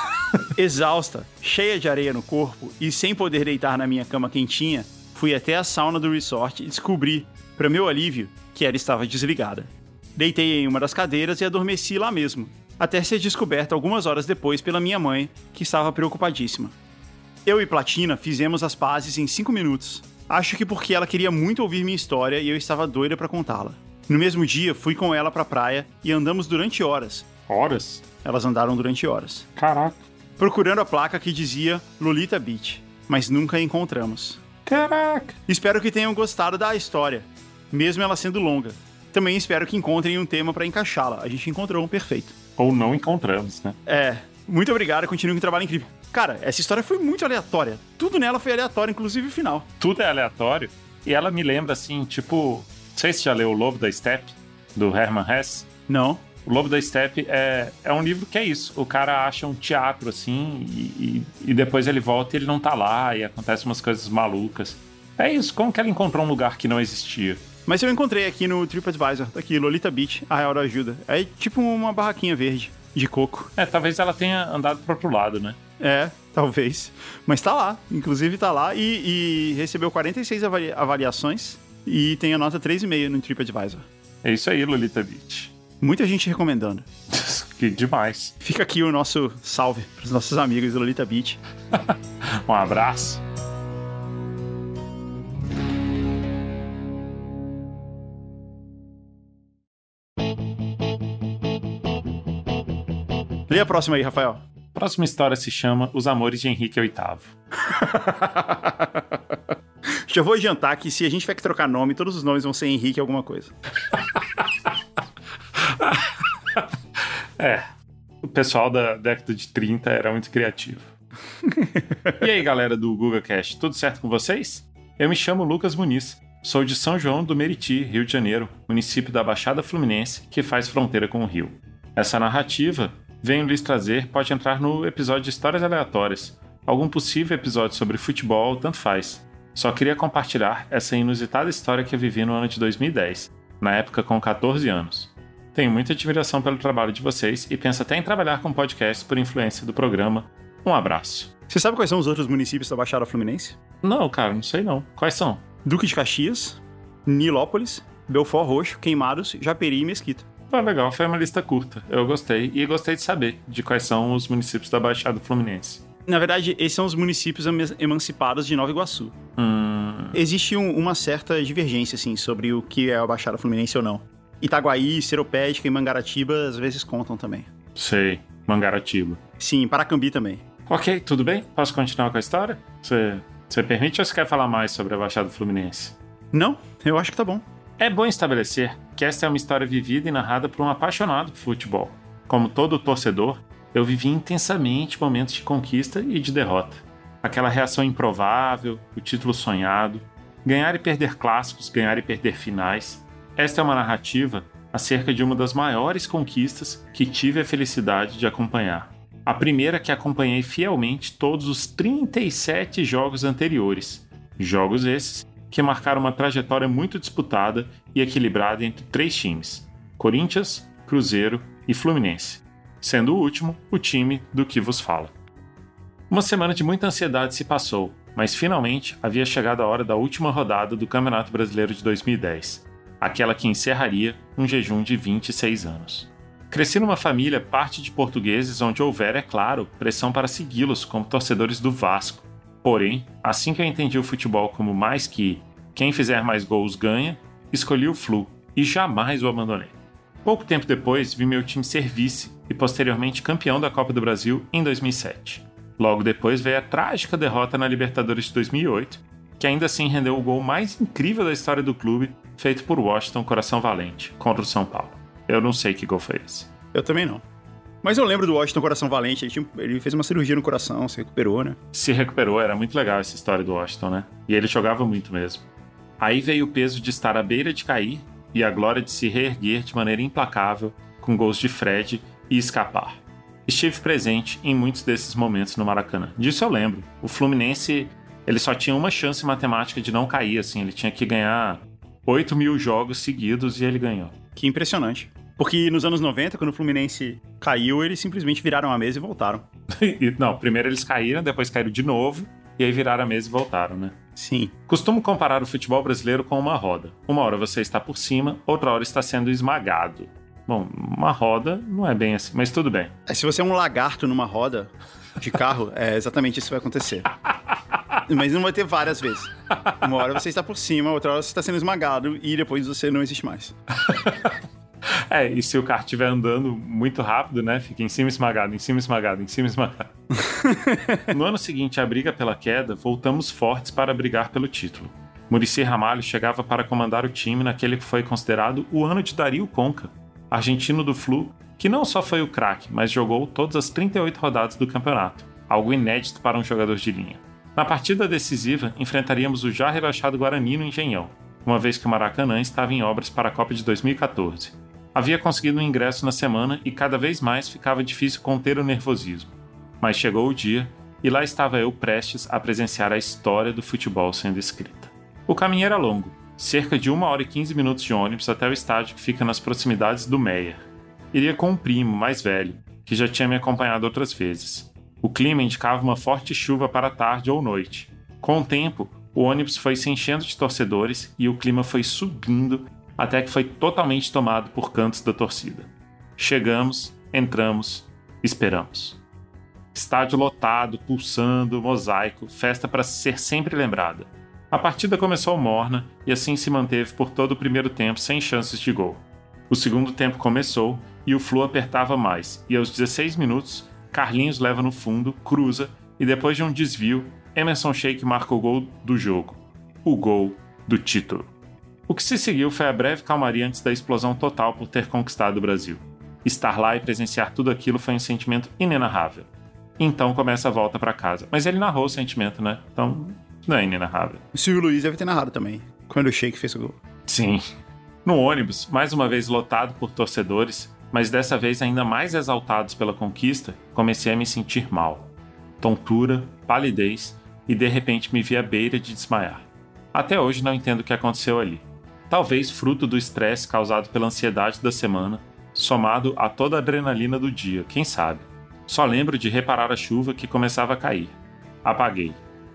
Exausta, cheia de areia no corpo e sem poder deitar na minha cama quentinha, fui até a sauna do resort e descobri, para meu alívio, que ela estava desligada. Deitei em uma das cadeiras e adormeci lá mesmo, até ser descoberta algumas horas depois pela minha mãe, que estava preocupadíssima. Eu e Platina fizemos as pazes em 5 minutos. Acho que porque ela queria muito ouvir minha história e eu estava doida para contá-la. No mesmo dia, fui com ela pra praia e andamos durante horas. Horas? Elas andaram durante horas. Caraca. Procurando a placa que dizia Lolita Beach, mas nunca a encontramos. Caraca. Espero que tenham gostado da história, mesmo ela sendo longa. Também espero que encontrem um tema para encaixá-la. A gente encontrou um perfeito. Ou não encontramos, né? Muito obrigado, continue com um trabalho incrível. Cara, essa história foi muito aleatória. Tudo nela foi aleatório, inclusive o final. Tudo é aleatório. E ela me lembra, assim, tipo... Não sei se já leu O Lobo da Steppe, do Hermann Hesse. Não. O Lobo da Steppe é um livro que é isso. O cara acha um teatro, assim, e depois ele volta e ele não tá lá, e acontecem umas coisas malucas. É isso, como que ela encontrou um lugar que não existia? Mas eu encontrei aqui no TripAdvisor, tá aqui, Lolita Beach, a Real da Ajuda. É tipo uma barraquinha verde, de coco. Talvez ela tenha andado pro outro lado, né? Talvez. Mas tá lá, inclusive tá lá e recebeu 46 avaliações e tem a nota 3,5 no TripAdvisor. É isso aí, Lolita Beach. Muita gente recomendando. Que demais. Fica aqui o nosso salve pros nossos amigos do Lolita Beach. Um abraço. Lê a próxima aí, Rafael. A próxima história se chama Os Amores de Henrique VIII. Já vou adiantar que se a gente tiver que trocar nome, todos os nomes vão ser Henrique alguma coisa. O pessoal da década de 30 era muito criativo. E aí, galera do GugaCast, tudo certo com vocês? Eu me chamo Lucas Muniz, sou de São João do Meriti, Rio de Janeiro, município da Baixada Fluminense, que faz fronteira com o Rio. Essa narrativa, venho lhes trazer, pode entrar no episódio de Histórias Aleatórias, algum possível episódio sobre futebol, tanto faz. Só queria compartilhar essa inusitada história que eu vivi no ano de 2010, na época com 14 anos. Tenho muita admiração pelo trabalho de vocês e penso até em trabalhar com podcast por influência do programa. Um abraço. Você sabe quais são os outros municípios da Baixada Fluminense? Não, cara, não sei não. Quais são? Duque de Caxias, Nilópolis, Belford Roxo, Queimados, Japeri e Mesquita. Legal, foi uma lista curta. Eu gostei e gostei de saber de quais são os municípios da Baixada Fluminense. Na verdade, esses são os municípios emancipados de Nova Iguaçu. Existe uma certa divergência, assim, sobre o que é a Baixada Fluminense ou não. Itaguaí, Seropédica e Mangaratiba às vezes contam também. Sei, Mangaratiba. Sim, Paracambi também. Ok, tudo bem? Posso continuar com a história? Você permite ou você quer falar mais sobre a Baixada Fluminense? Não, eu acho que tá bom. É bom estabelecer que esta é uma história vivida e narrada por um apaixonado por futebol. Como todo torcedor, eu vivi intensamente momentos de conquista e de derrota. Aquela reação improvável, o título sonhado. Ganhar e perder clássicos, ganhar e perder finais. Esta é uma narrativa acerca de uma das maiores conquistas que tive a felicidade de acompanhar. A primeira que acompanhei fielmente todos os 37 jogos anteriores. Jogos esses que marcaram uma trajetória muito disputada e equilibrada entre 3 times: Corinthians, Cruzeiro e Fluminense, sendo o último o time do que vos fala. Uma semana de muita ansiedade se passou, mas finalmente havia chegado a hora da última rodada do Campeonato Brasileiro de 2010, aquela que encerraria um jejum de 26 anos. Cresci numa família parte de portugueses onde houver, é claro, pressão para segui-los como torcedores do Vasco. Porém, assim que eu entendi o futebol como mais que quem fizer mais gols ganha, escolhi o Flu e jamais o abandonei. Pouco tempo depois, vi meu time ser vice e posteriormente campeão da Copa do Brasil em 2007. Logo depois veio a trágica derrota na Libertadores de 2008, que ainda assim rendeu o gol mais incrível da história do clube, feito por Washington Coração Valente, contra o São Paulo. Eu não sei que gol foi esse. Eu também não. Mas eu lembro do Washington Coração Valente, ele fez uma cirurgia no coração, se recuperou, né? Se recuperou, era muito legal essa história do Washington, né? E ele jogava muito mesmo. Aí veio o peso de estar à beira de cair e a glória de se reerguer de maneira implacável, com gols de Fred e escapar. Estive presente em muitos desses momentos no Maracanã. Disso eu lembro. O Fluminense, ele só tinha uma chance matemática de não cair, assim. Ele tinha que ganhar 8.000 jogos seguidos e ele ganhou. Que impressionante. Porque nos anos 90, quando o Fluminense caiu, eles simplesmente viraram a mesa e voltaram. Não, primeiro eles caíram, depois caíram de novo, e aí viraram a mesa e voltaram, né? Sim. Costumo comparar o futebol brasileiro com uma roda. Uma hora você está por cima, outra hora está sendo esmagado. Bom, uma roda não é bem assim, mas tudo bem. Se você é um lagarto numa roda de carro, é exatamente isso que vai acontecer. Mas não vai ter várias vezes. Uma hora você está por cima, outra hora você está sendo esmagado e depois você não existe mais. E se o carro estiver andando muito rápido, né? Fica em cima esmagado, em cima esmagado, em cima esmagado. No ano seguinte à briga pela queda, voltamos fortes para brigar pelo título. Muricy Ramalho chegava para comandar o time naquele que foi considerado o ano de Dario Conca, argentino do Flu, que não só foi o craque, mas jogou todas as 38 rodadas do campeonato, algo inédito para um jogador de linha. Na partida decisiva, enfrentaríamos o já rebaixado Guarani no Engenhão, uma vez que o Maracanã estava em obras para a Copa de 2014. Havia conseguido um ingresso na semana e cada vez mais ficava difícil conter o nervosismo. Mas chegou o dia e lá estava eu prestes a presenciar a história do futebol sendo escrita. O caminho era longo, cerca de 1 hora e 15 minutos de ônibus até o estádio que fica nas proximidades do Meier. Iria com um primo mais velho, que já tinha me acompanhado outras vezes. O clima indicava uma forte chuva para a tarde ou noite. Com o tempo, o ônibus foi se enchendo de torcedores e o clima foi subindo até que foi totalmente tomado por cantos da torcida. Chegamos, entramos, esperamos. Estádio lotado, pulsando, mosaico, festa para ser sempre lembrada. A partida começou morna e assim se manteve por todo o primeiro tempo sem chances de gol. O segundo tempo começou e o Flu apertava mais, e aos 16 minutos, Carlinhos leva no fundo, cruza e depois de um desvio, Emerson Sheik marca o gol do jogo. O gol do título. O que se seguiu foi a breve calmaria antes da explosão total por ter conquistado o Brasil. Estar lá e presenciar tudo aquilo foi um sentimento inenarrável. Então começa a volta para casa. Mas ele narrou o sentimento, né? Então não é inenarrável. O Silvio Luiz deve ter narrado também, quando o Sheik fez o gol. Sim. No ônibus, mais uma vez lotado por torcedores, mas dessa vez ainda mais exaltados pela conquista, comecei a me sentir mal. Tontura, palidez e de repente me vi à beira de desmaiar. Até hoje não entendo o que aconteceu ali. Talvez fruto do estresse causado pela ansiedade da semana, somado a toda a adrenalina do dia, quem sabe. Só lembro de reparar a chuva que começava a cair. Apaguei.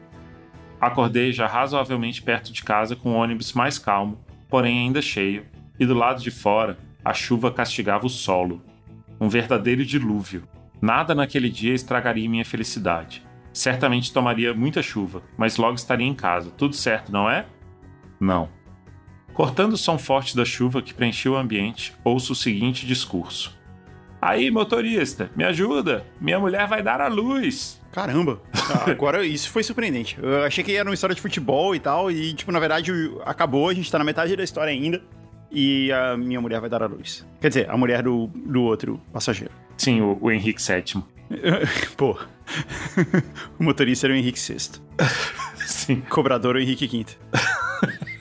Acordei já razoavelmente perto de casa com o ônibus mais calmo, porém ainda cheio, e do lado de fora, a chuva castigava o solo. Um verdadeiro dilúvio. Nada naquele dia estragaria minha felicidade. Certamente tomaria muita chuva, mas logo estaria em casa. Tudo certo, não é? Não. Cortando o som forte da chuva que preenchia o ambiente, ouço o seguinte discurso. Aí, motorista, me ajuda! Minha mulher vai dar à luz! Caramba! Agora isso foi surpreendente. Eu achei que era uma história de futebol e tal, e na verdade acabou, a gente tá na metade da história ainda, e a minha mulher vai dar à luz. Quer dizer, a mulher do outro passageiro. Sim, o Henrique VII. Pô. O motorista era o Henrique VI. Sim. Cobrador o Henrique V.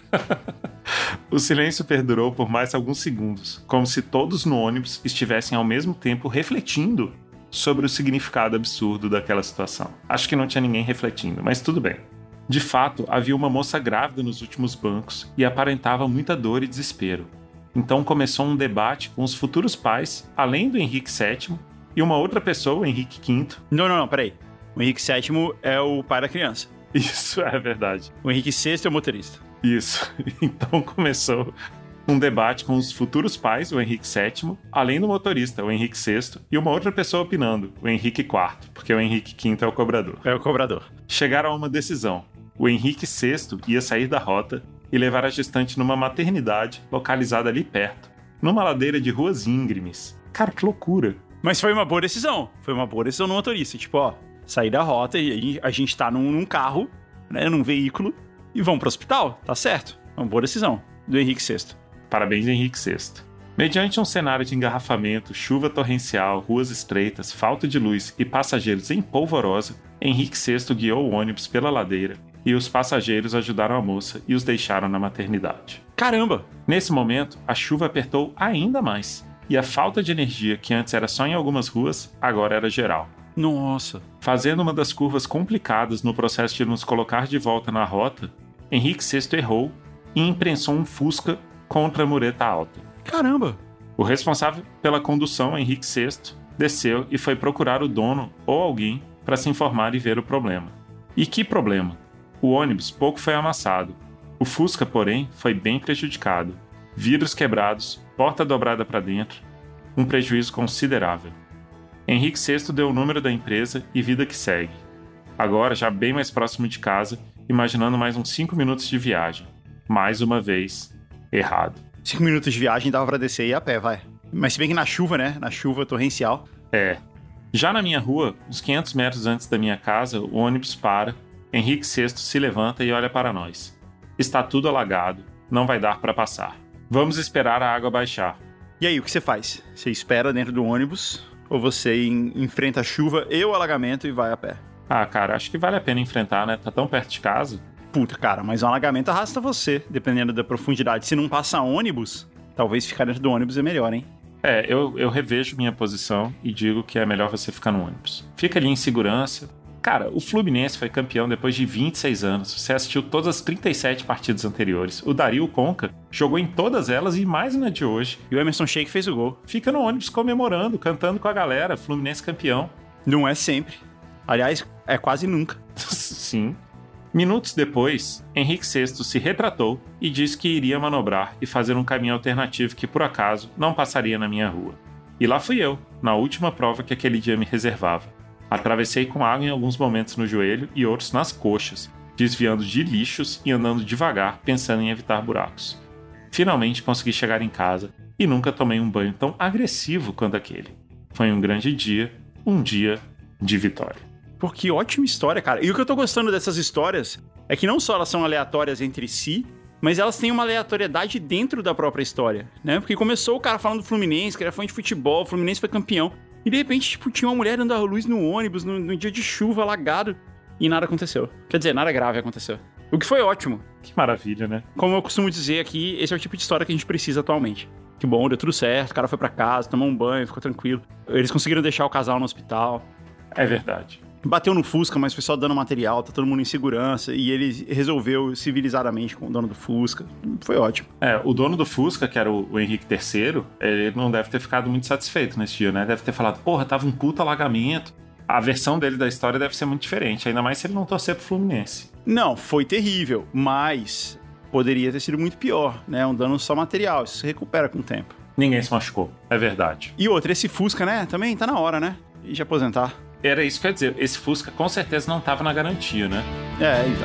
O silêncio perdurou por mais alguns segundos, como se todos no ônibus estivessem ao mesmo tempo refletindo sobre o significado absurdo daquela situação. Acho que não tinha ninguém refletindo, mas tudo bem. De fato, havia uma moça grávida nos últimos bancos e aparentava muita dor e desespero. Então começou um debate com os futuros pais, além do Henrique VII, e uma outra pessoa, o Henrique V. Não, peraí. O Henrique VII é o pai da criança. Isso é verdade. O Henrique VI é o motorista. Isso. Então começou um debate com os futuros pais, o Henrique VII, além do motorista, o Henrique VI, e uma outra pessoa opinando, o Henrique IV, porque o Henrique V é o cobrador. É o cobrador. Chegaram a uma decisão. O Henrique VI ia sair da rota e levar a gestante numa maternidade localizada ali perto, numa ladeira de ruas íngremes. Cara, que loucura. Mas foi uma boa decisão. Foi uma boa decisão no motorista. Tipo, ó, sair da rota e a gente tá num carro, né, num veículo, e vamos pro hospital. Tá certo. É uma boa decisão do Henrique VI. Parabéns, Henrique VI. Mediante um cenário de engarrafamento, chuva torrencial, ruas estreitas, falta de luz e passageiros em polvorosa, Henrique VI guiou o ônibus pela ladeira e os passageiros ajudaram a moça e os deixaram na maternidade. Caramba! Nesse momento, a chuva apertou ainda mais, e a falta de energia, que antes era só em algumas ruas, agora era geral. Nossa! Fazendo uma das curvas complicadas no processo de nos colocar de volta na rota, Henrique VI errou e imprensou um Fusca contra a mureta alta. Caramba! O responsável pela condução, Henrique VI, desceu e foi procurar o dono ou alguém para se informar e ver o problema. E que problema? O ônibus pouco foi amassado. O Fusca, porém, foi bem prejudicado. Vidros quebrados, porta dobrada para dentro, um prejuízo considerável. Henrique VI deu o número da empresa e vida que segue. Agora, já bem mais próximo de casa, imaginando mais uns 5 minutos de viagem. Mais uma vez, errado. 5 minutos de viagem dava pra descer e ir a pé, vai. Mas se bem que na chuva, né? Na chuva torrencial. É. Já na minha rua, uns 500 metros antes da minha casa, o ônibus para, Henrique VI se levanta e olha para nós. Está tudo alagado, não vai dar para passar. Vamos esperar a água baixar. E aí, o que você faz? Você espera dentro do ônibus ou você enfrenta a chuva e o alagamento e vai a pé? Ah, cara, acho que vale a pena enfrentar, né? Tá tão perto de casa. Puta, cara, mas um alagamento arrasta você, dependendo da profundidade. Se não passa ônibus, talvez ficar dentro do ônibus é melhor, hein? É, eu revejo minha posição e digo que é melhor você ficar no ônibus. Fica ali em segurança. Cara, o Fluminense foi campeão depois de 26 anos. Você assistiu todas as 37 partidas anteriores. O Dario Conca jogou em todas elas e mais na de hoje. E o Emerson Sheik fez o gol. Fica no ônibus comemorando, cantando com a galera. Fluminense campeão. Não é sempre. Aliás, é quase nunca. Sim. Minutos depois, Henrique VI se retratou e disse que iria manobrar e fazer um caminho alternativo que, por acaso, não passaria na minha rua. E lá fui eu, na última prova que aquele dia me reservava. Atravessei com água em alguns momentos no joelho e outros nas coxas, desviando de lixos e andando devagar, pensando em evitar buracos. Finalmente consegui chegar em casa e nunca tomei um banho tão agressivo quanto aquele. Foi um grande dia, um dia de vitória. Pô, que ótima história, cara. E o que eu tô gostando dessas histórias é que não só elas são aleatórias entre si, mas elas têm uma aleatoriedade dentro da própria história, né? Porque começou o cara falando do Fluminense, que era fã de futebol, o Fluminense foi campeão. E de repente, tipo, tinha uma mulher dando a luz no ônibus, no dia de chuva, alagado, e nada aconteceu. Quer dizer, nada grave aconteceu. O que foi ótimo. Que maravilha, né? Como eu costumo dizer aqui, esse é o tipo de história que a gente precisa atualmente. Que bom, deu tudo certo, o cara foi pra casa, tomou um banho, ficou tranquilo. Eles conseguiram deixar o casal no hospital. É verdade. Bateu no Fusca, mas foi só dando material, tá todo mundo em segurança, e ele resolveu civilizadamente com o dono do Fusca. Foi ótimo. É, o dono do Fusca, que era o Henrique III, ele não deve ter ficado muito satisfeito nesse dia, né? Deve ter falado, porra, tava um puto alagamento. A versão dele da história deve ser muito diferente, ainda mais se ele não torcer pro Fluminense. Não, foi terrível, mas poderia ter sido muito pior, né? Um dano só material, isso se recupera com o tempo. Ninguém se machucou, é verdade. E outra, esse Fusca, né? Também tá na hora, né? De aposentar. Era isso que eu ia dizer, esse Fusca com certeza não tava na garantia, né? É, então.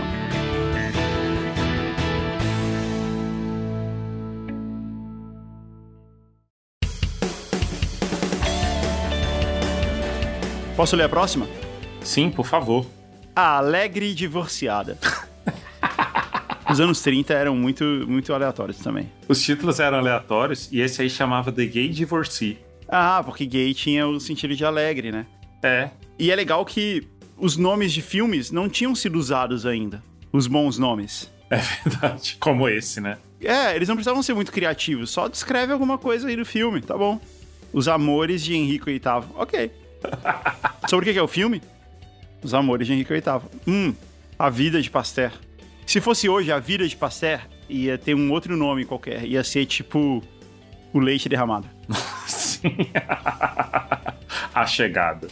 Posso ler a próxima? Sim, por favor. A Alegre Divorciada. Os anos 30 eram muito, muito aleatórios também. Os títulos eram aleatórios e esse aí chamava The Gay Divorcee. Ah, porque gay tinha o sentido de alegre, né? É. E é legal que os nomes de filmes não tinham sido usados ainda. Os bons nomes. É verdade. Como esse, né? Eles não precisavam ser muito criativos, só descreve alguma coisa aí do filme, tá bom. Os Amores de Henrique VIII, ok. Sobre o que é o filme? Os Amores de Henrique VIII. A Vida de Pasteur. Se fosse hoje A Vida de Pasteur, ia ter um outro nome qualquer. Ia ser tipo O Leite Derramado. Sim. A Chegada.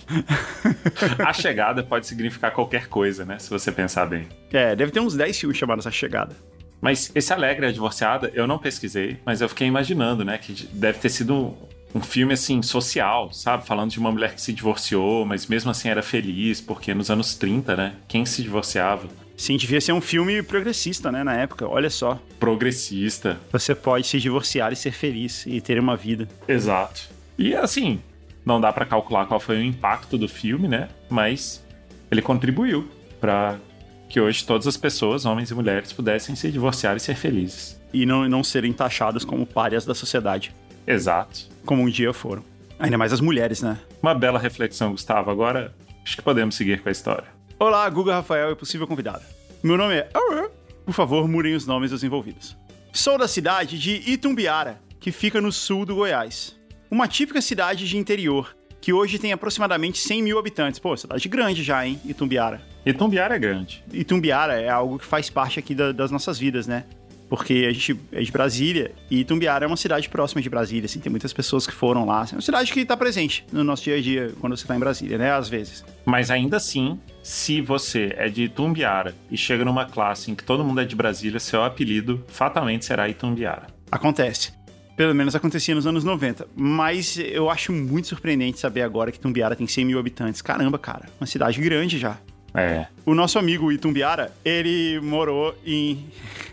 A Chegada pode significar qualquer coisa, né? Se você pensar bem. Deve ter uns 10 filmes chamados A Chegada. Mas esse Alegre, a Divorciada, eu não pesquisei, mas eu fiquei imaginando, né? Que deve ter sido um filme, assim, social, sabe? Falando de uma mulher que se divorciou, mas mesmo assim era feliz, porque nos anos 30, né? Quem se divorciava? Sim, devia ser um filme progressista, né? Na época, olha só. Progressista. Você pode se divorciar e ser feliz e ter uma vida. Exato. E, assim, não dá pra calcular qual foi o impacto do filme, né? Mas ele contribuiu pra que hoje todas as pessoas, homens e mulheres, pudessem se divorciar e ser felizes. E não serem taxados como párias da sociedade. Exato. Como um dia foram. Ainda mais as mulheres, né? Uma bela reflexão, Gustavo. Agora, acho que podemos seguir com a história. Olá, Guga Rafael e possível convidado. Meu nome é... Por favor, mudem os nomes dos envolvidos. Sou da cidade de Itumbiara, que fica no sul do Goiás. Uma típica cidade de interior, que hoje tem aproximadamente 100 mil habitantes. Pô, cidade grande já, hein? Itumbiara. Itumbiara é grande. Itumbiara é algo que faz parte aqui das nossas vidas, né? Porque a gente é de Brasília e Itumbiara é uma cidade próxima de Brasília, assim, tem muitas pessoas que foram lá. É uma cidade que tá presente no nosso dia a dia quando você tá em Brasília, né? Às vezes. Mas ainda assim, se você é de Itumbiara e chega numa classe em que todo mundo é de Brasília, seu apelido fatalmente será Itumbiara. Acontece. Pelo menos acontecia nos anos 90. Mas eu acho muito surpreendente saber agora que Itumbiara tem 100 mil habitantes. Caramba, cara. Uma cidade grande já. É. O nosso amigo Itumbiara, ele morou em...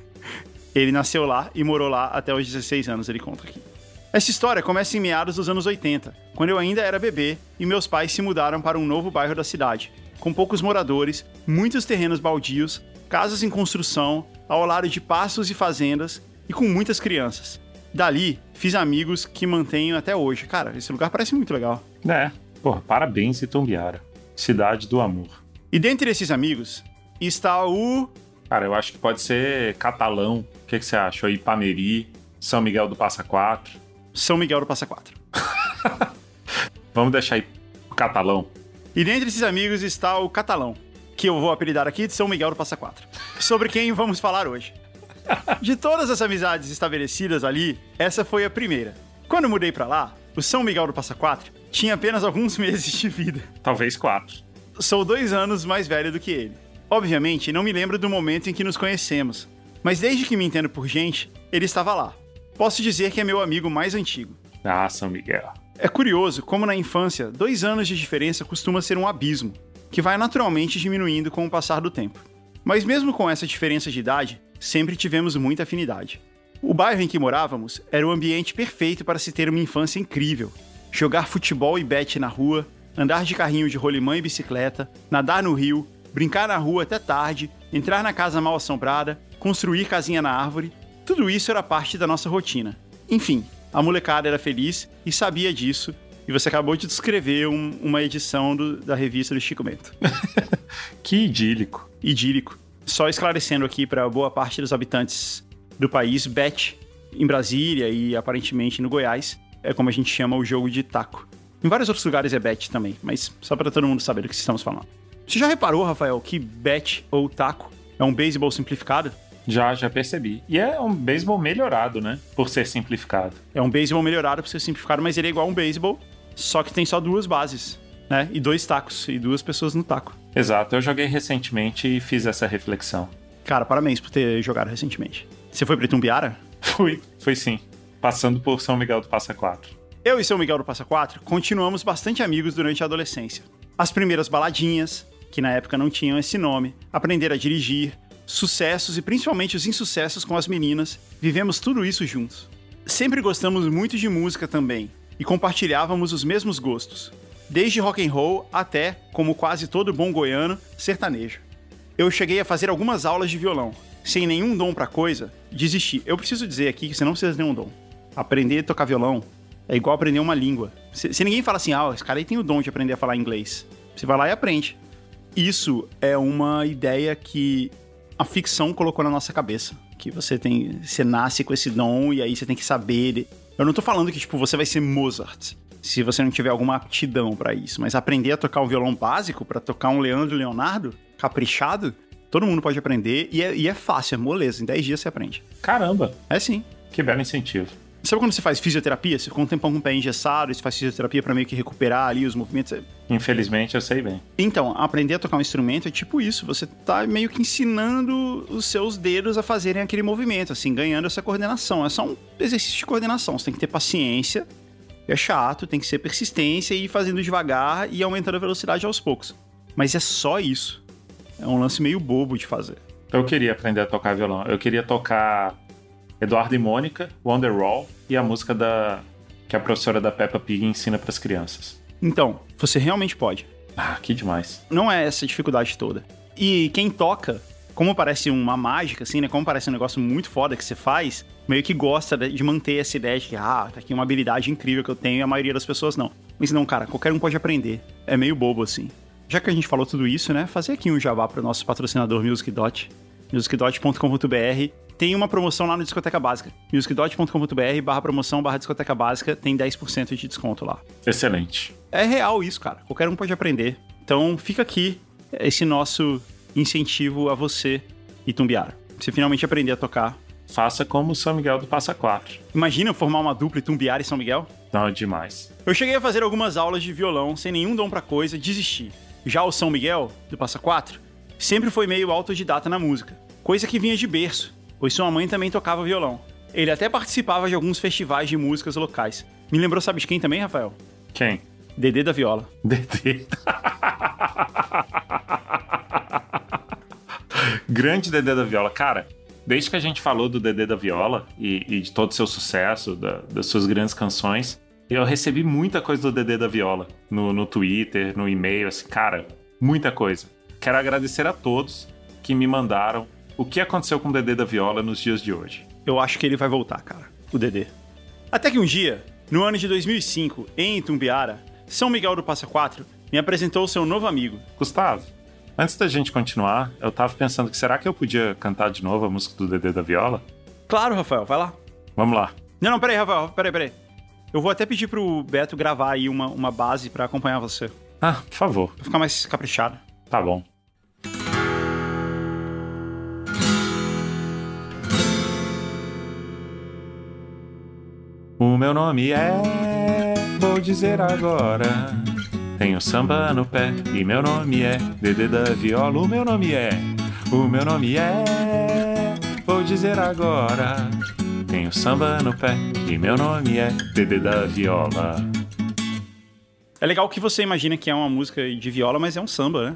Ele nasceu lá e morou lá até os 16 anos, ele conta aqui. Essa história começa em meados dos anos 80, quando eu ainda era bebê e meus pais se mudaram para um novo bairro da cidade, com poucos moradores, muitos terrenos baldios, casas em construção, ao lado de pastos e fazendas e com muitas crianças. Dali, fiz amigos que mantenho até hoje. Cara, esse lugar parece muito legal. É, porra, parabéns, Itumbiara. Cidade do amor. E dentre esses amigos, está o... Cara, eu acho que pode ser Catalão. O que você acha? Ou Ipameri, São Miguel do Passa Quatro. São Miguel do Passa Quatro. Vamos deixar aí o Catalão. E dentre esses amigos está o Catalão, que eu vou apelidar aqui de São Miguel do Passa Quatro, sobre quem vamos falar hoje. De todas as amizades estabelecidas ali, essa foi a primeira. Quando eu mudei pra lá, o São Miguel do Passa Quatro tinha apenas alguns meses de vida. Talvez 4. Sou 2 anos mais velho do que ele. Obviamente, não me lembro do momento em que nos conhecemos, mas desde que me entendo por gente, ele estava lá. Posso dizer que é meu amigo mais antigo. Ah, São Miguel. É curioso como na infância, 2 anos de diferença costuma ser um abismo, que vai naturalmente diminuindo com o passar do tempo. Mas mesmo com essa diferença de idade, sempre tivemos muita afinidade. O bairro em que morávamos era o ambiente perfeito para se ter uma infância incrível. Jogar futebol e bete na rua, andar de carrinho de rolimã e bicicleta, nadar no rio, brincar na rua até tarde, entrar na casa mal assombrada, construir casinha na árvore, tudo isso era parte da nossa rotina. Enfim, a molecada era feliz e sabia disso, e você acabou de descrever uma edição da revista do Chico Bento. Que idílico. Idílico. Só esclarecendo aqui para boa parte dos habitantes do país, bet em Brasília e aparentemente no Goiás é como a gente chama o jogo de taco. Em vários outros lugares é bet também, mas só para todo mundo saber do que estamos falando. Você já reparou, Rafael, que bet ou taco é um beisebol simplificado? Já percebi. E é um beisebol melhorado, né? Por ser simplificado. É um beisebol melhorado por ser simplificado, mas ele é igual a um beisebol, só que tem só 2 bases, né? E 2 tacos, e 2 pessoas no taco. Exato, eu joguei recentemente e fiz essa reflexão. Cara, parabéns por ter jogado recentemente. Você foi pra Itumbiara? Fui sim. Passando por São Miguel do Passa Quatro. Eu e São Miguel do Passa Quatro continuamos bastante amigos durante a adolescência. As primeiras baladinhas, que na época não tinham esse nome, aprender a dirigir, sucessos e principalmente os insucessos com as meninas, vivemos tudo isso juntos. Sempre gostamos muito de música também, e compartilhávamos os mesmos gostos, desde rock and roll até, como quase todo bom goiano, sertanejo. Eu cheguei a fazer algumas aulas de violão. Sem nenhum dom pra coisa, desisti. Eu preciso dizer aqui que você não precisa de nenhum dom. Aprender a tocar violão é igual aprender uma língua. Se ninguém fala assim, esse cara aí tem o dom de aprender a falar inglês, você vai lá e aprende. Isso é uma ideia que a ficção colocou na nossa cabeça. Que você nasce com esse dom e aí você tem que saber. Eu não tô falando que, tipo, você vai ser Mozart, se você não tiver alguma aptidão pra isso. Mas aprender a tocar um violão básico, pra tocar um Leandro e Leonardo, caprichado, todo mundo pode aprender. E é fácil, é moleza. Em 10 dias você aprende. Caramba! É sim. Que belo incentivo. Sabe quando você faz fisioterapia? Você ficou um tempão com o pé engessado e você faz fisioterapia pra meio que recuperar ali os movimentos? Infelizmente, eu sei bem. Então, aprender a tocar um instrumento é tipo isso. Você tá meio que ensinando os seus dedos a fazerem aquele movimento, assim, ganhando essa coordenação. É só um exercício de coordenação. Você tem que ter paciência, é chato, tem que ser persistência e ir fazendo devagar e aumentando a velocidade aos poucos. Mas é só isso. É um lance meio bobo de fazer. Eu queria aprender a tocar violão. Eu queria tocar Eduardo e Mônica, Wonderwall e a música que a professora da Peppa Pig ensina pras crianças. Então, você realmente pode. Ah, que demais. Não é essa dificuldade toda. E quem toca, como parece uma mágica, assim, né? Como parece um negócio muito foda que você faz, meio que gosta de manter essa ideia de que, tá aqui uma habilidade incrível que eu tenho e a maioria das pessoas não. Mas não, cara, qualquer um pode aprender. É meio bobo, assim. Já que a gente falou tudo isso, né? Fazer aqui um jabá pro nosso patrocinador MusicDot. musicdot.com.br. Tem uma promoção lá no Discoteca Básica. musicdot.com.br/promoção/discoteca básica. Tem 10% de desconto lá. Excelente. É real isso, cara. Qualquer um pode aprender. Então fica aqui esse nosso incentivo a você, Itumbiara. Você finalmente aprender a tocar. Faça como o São Miguel do Passa Quatro. Imagina formar uma dupla Itumbiara e São Miguel? Não, é demais. Eu cheguei a fazer algumas aulas de violão sem nenhum dom pra coisa, desisti. Já o São Miguel, do Passa Quatro, sempre foi meio autodidata na música. Coisa que vinha de berço, pois sua mãe também tocava violão. Ele até participava de alguns festivais de músicas locais. Me lembrou, sabe de quem também, Rafael? Quem? Dedê da Viola. Dedê. Grande Dedê da Viola. Cara, desde que a gente falou do Dedê da Viola e de todo o seu sucesso, das suas grandes canções, eu recebi muita coisa do Dedê da Viola no Twitter, no e-mail, assim, cara, muita coisa. Quero agradecer a todos que me mandaram o que aconteceu com o Dedê da Viola nos dias de hoje. Eu acho que ele vai voltar, cara, o Dedê. Até que um dia, no ano de 2005, em Itumbiara, São Miguel do Passa Quatro me apresentou seu novo amigo. Gustavo, antes da gente continuar, eu tava pensando que será que eu podia cantar de novo a música do Dedê da Viola? Claro, Rafael, vai lá. Vamos lá. Não, peraí, Rafael, peraí. Eu vou até pedir pro Beto gravar aí uma base pra acompanhar você. Ah, por favor. Pra ficar mais caprichado. Tá bom. O meu nome vou dizer agora. Tenho samba no pé e meu nome é Dedê da Viola. O meu nome vou dizer agora. Tenho samba no pé e meu nome é Dedê da Viola. É legal que você imagina que é uma música de viola, mas é um samba, né?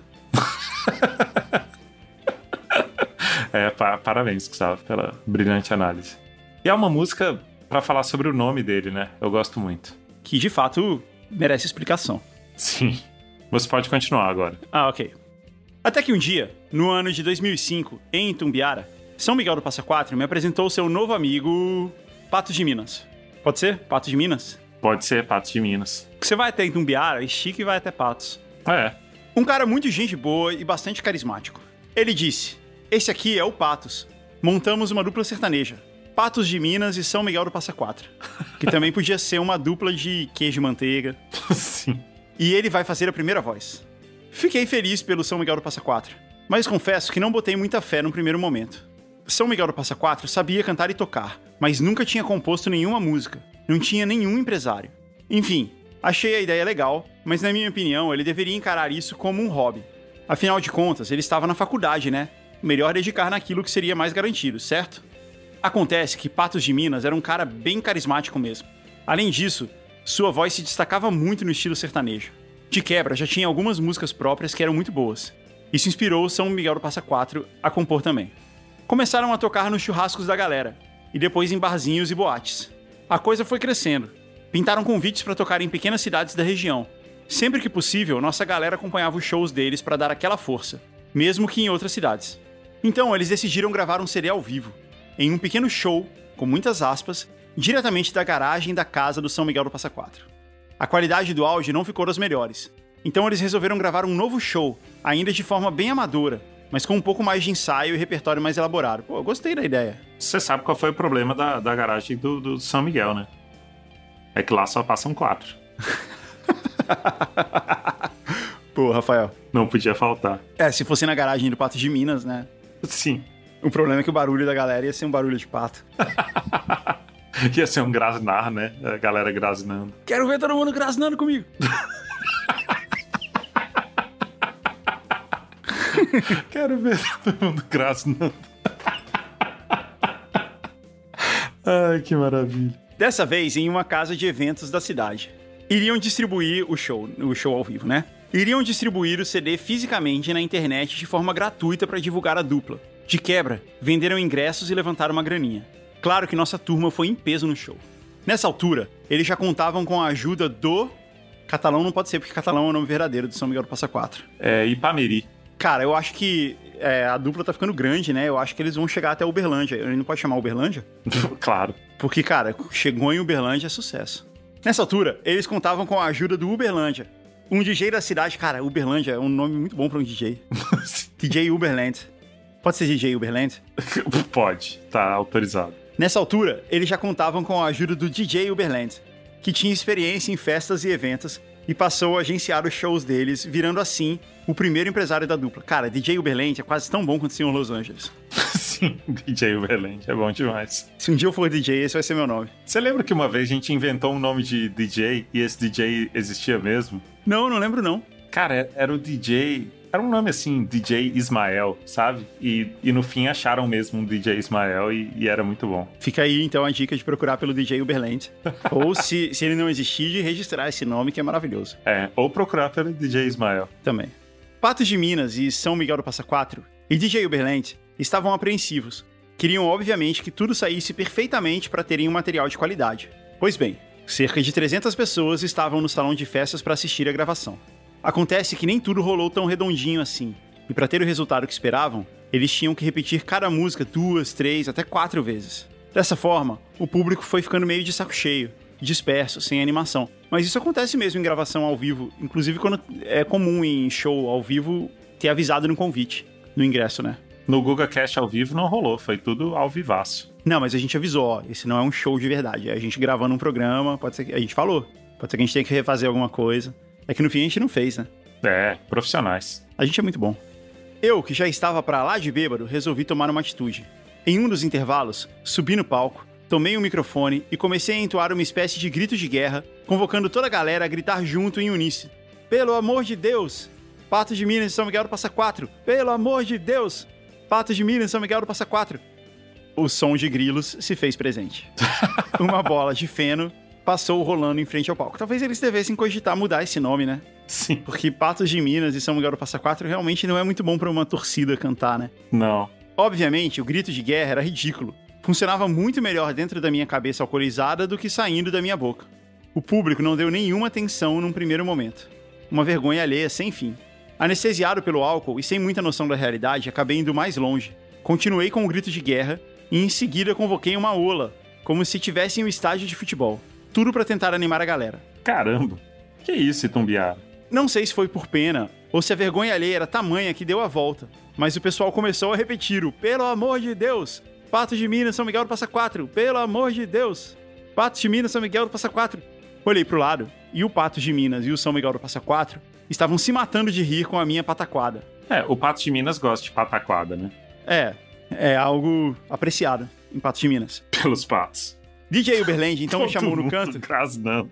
Parabéns, Gustavo, pela brilhante análise. E é uma música pra falar sobre o nome dele, né? Eu gosto muito. Que, de fato, merece explicação. Sim. Você pode continuar agora. Ah, ok. Até que um dia, no ano de 2005, em Itumbiara, São Miguel do Passa Quatro me apresentou seu novo amigo... Patos de Minas. Pode ser? Patos de Minas? Pode ser, Patos de Minas. Você vai até Itumbiara, estica e vai até Patos. É. Um cara muito gente boa e bastante carismático. Ele disse, esse aqui é o Patos. Montamos uma dupla sertaneja. Patos de Minas e São Miguel do Passa Quatro. Que também podia ser uma dupla de queijo e manteiga. Sim. E ele vai fazer a primeira voz. Fiquei feliz pelo São Miguel do Passa Quatro, mas confesso que não botei muita fé no primeiro momento. São Miguel do Passa Quatro sabia cantar e tocar, mas nunca tinha composto nenhuma música. Não tinha nenhum empresário. Enfim, achei a ideia legal, mas na minha opinião ele deveria encarar isso como um hobby. Afinal de contas, ele estava na faculdade, né? Melhor dedicar naquilo que seria mais garantido, certo? Acontece que Patos de Minas era um cara bem carismático mesmo. Além disso, sua voz se destacava muito no estilo sertanejo. De quebra, já tinha algumas músicas próprias que eram muito boas. Isso inspirou São Miguel do Passa Quatro a compor também. Começaram a tocar nos churrascos da galera, e depois em barzinhos e boates. A coisa foi crescendo. Pintaram convites para tocar em pequenas cidades da região. Sempre que possível, nossa galera acompanhava os shows deles para dar aquela força, mesmo que em outras cidades. Então, eles decidiram gravar um CD ao vivo, em um pequeno show, com muitas aspas, diretamente da garagem da casa do São Miguel do Passa Quatro. A qualidade do áudio não ficou das melhores, então eles resolveram gravar um novo show, ainda de forma bem amadora, mas com um pouco mais de ensaio e repertório mais elaborado. Pô, eu gostei da ideia. Você sabe qual foi o problema da garagem do São Miguel, né? É que lá só passam 4. Pô, Rafael. Não podia faltar. Se fosse na garagem do Patos de Minas, né? Sim. O problema é que o barulho da galera ia ser um barulho de pato. Ia ser um grasnar, né? A galera grasnando. Quero ver todo mundo grasnando comigo. Quero ver todo mundo grasnando. Ai, que maravilha. Dessa vez em uma casa de eventos da cidade. Iriam distribuir o show ao vivo, né? Iriam distribuir o CD fisicamente na internet de forma gratuita para divulgar a dupla. De quebra, venderam ingressos e levantaram uma graninha. Claro que nossa turma foi em peso no show. Nessa altura, eles já contavam com a ajuda do... Catalão não pode ser, porque Catalão é o nome verdadeiro do São Miguel do Passa Quatro. É Ipameri. Cara, eu acho que a dupla tá ficando grande, né? Eu acho que eles vão chegar até Uberlândia. Ele não pode chamar Uberlândia? Claro. Porque, cara, chegou em Uberlândia é sucesso. Nessa altura, eles contavam com a ajuda do Uberlândia. Um DJ da cidade, cara, Uberlândia é um nome muito bom pra um DJ. DJ Uberland. Pode ser DJ Uberland? Pode, tá autorizado. Nessa altura, eles já contavam com a ajuda do DJ Uberland, que tinha experiência em festas e eventos e passou a agenciar os shows deles, virando assim o primeiro empresário da dupla. Cara, DJ Uberland é quase tão bom quanto o Senhor Los Angeles. Sim, DJ Uberland é bom demais. Se um dia eu for DJ, esse vai ser meu nome. Você lembra que uma vez a gente inventou um nome de DJ e esse DJ existia mesmo? Não lembro não. Cara, era o DJ... Era um nome assim, DJ Ismael, sabe? E no fim acharam mesmo um DJ Ismael e era muito bom. Fica aí então a dica de procurar pelo DJ Uberland. Ou se ele não existir, de registrar esse nome que é maravilhoso. Ou procurar pelo DJ Ismael. Também. Patos de Minas e São Miguel do Passa Quatro e DJ Uberland estavam apreensivos. Queriam obviamente que tudo saísse perfeitamente para terem um material de qualidade. Pois bem, cerca de 300 pessoas estavam no salão de festas para assistir a gravação. Acontece que nem tudo rolou tão redondinho assim, e para ter o resultado que esperavam, eles tinham que repetir cada música 2, 3, até 4 vezes. Dessa forma, o público foi ficando meio de saco cheio, disperso, sem animação. Mas isso acontece mesmo em gravação ao vivo, inclusive quando é comum em show ao vivo ter avisado no convite, no ingresso, né? No GugaCast ao vivo não rolou, foi tudo ao vivaço. Não, mas a gente avisou, ó, esse não é um show de verdade, é a gente gravando um programa, pode ser que a gente falou, pode ser que a gente tenha que refazer alguma coisa. É que no fim a gente não fez, né? Profissionais. A gente é muito bom. Eu, que já estava pra lá de bêbado, resolvi tomar uma atitude. Em um dos intervalos, subi no palco, tomei um microfone e comecei a entoar uma espécie de grito de guerra, convocando toda a galera a gritar junto em uníssono. Pelo amor de Deus! Patos de Minas e São Miguel do Passa Quatro! Pelo amor de Deus! Patos de Minas e São Miguel do Passa Quatro! O som de grilos se fez presente. Uma bola de feno passou rolando em frente ao palco. Talvez eles devessem cogitar mudar esse nome, né? Sim. Porque Patos de Minas e São Miguel do Passa Quatro realmente não é muito bom pra uma torcida cantar, né? Não. Obviamente, o grito de guerra era ridículo. Funcionava muito melhor dentro da minha cabeça alcoolizada do que saindo da minha boca. O público não deu nenhuma atenção num primeiro momento. Uma vergonha alheia sem fim. Anestesiado pelo álcool e sem muita noção da realidade, acabei indo mais longe. Continuei com o grito de guerra e em seguida convoquei uma ola, como se tivesse em um estádio de futebol. Tudo pra tentar animar a galera. Caramba, que isso, Itumbiara? Não sei se foi por pena ou se a vergonha alheia era tamanha que deu a volta, mas o pessoal começou a repetir o "Pelo amor de Deus! Patos de Minas, São Miguel do Passa Quatro! Pelo amor de Deus! Patos de Minas, São Miguel do Passa Quatro!" Olhei pro lado e o Patos de Minas e o São Miguel do Passa Quatro estavam se matando de rir com a minha pataquada. O Patos de Minas gosta de pataquada, né? É algo apreciado em Patos de Minas. Pelos patos. DJ Uberland então me chamou no canto. Grasnando.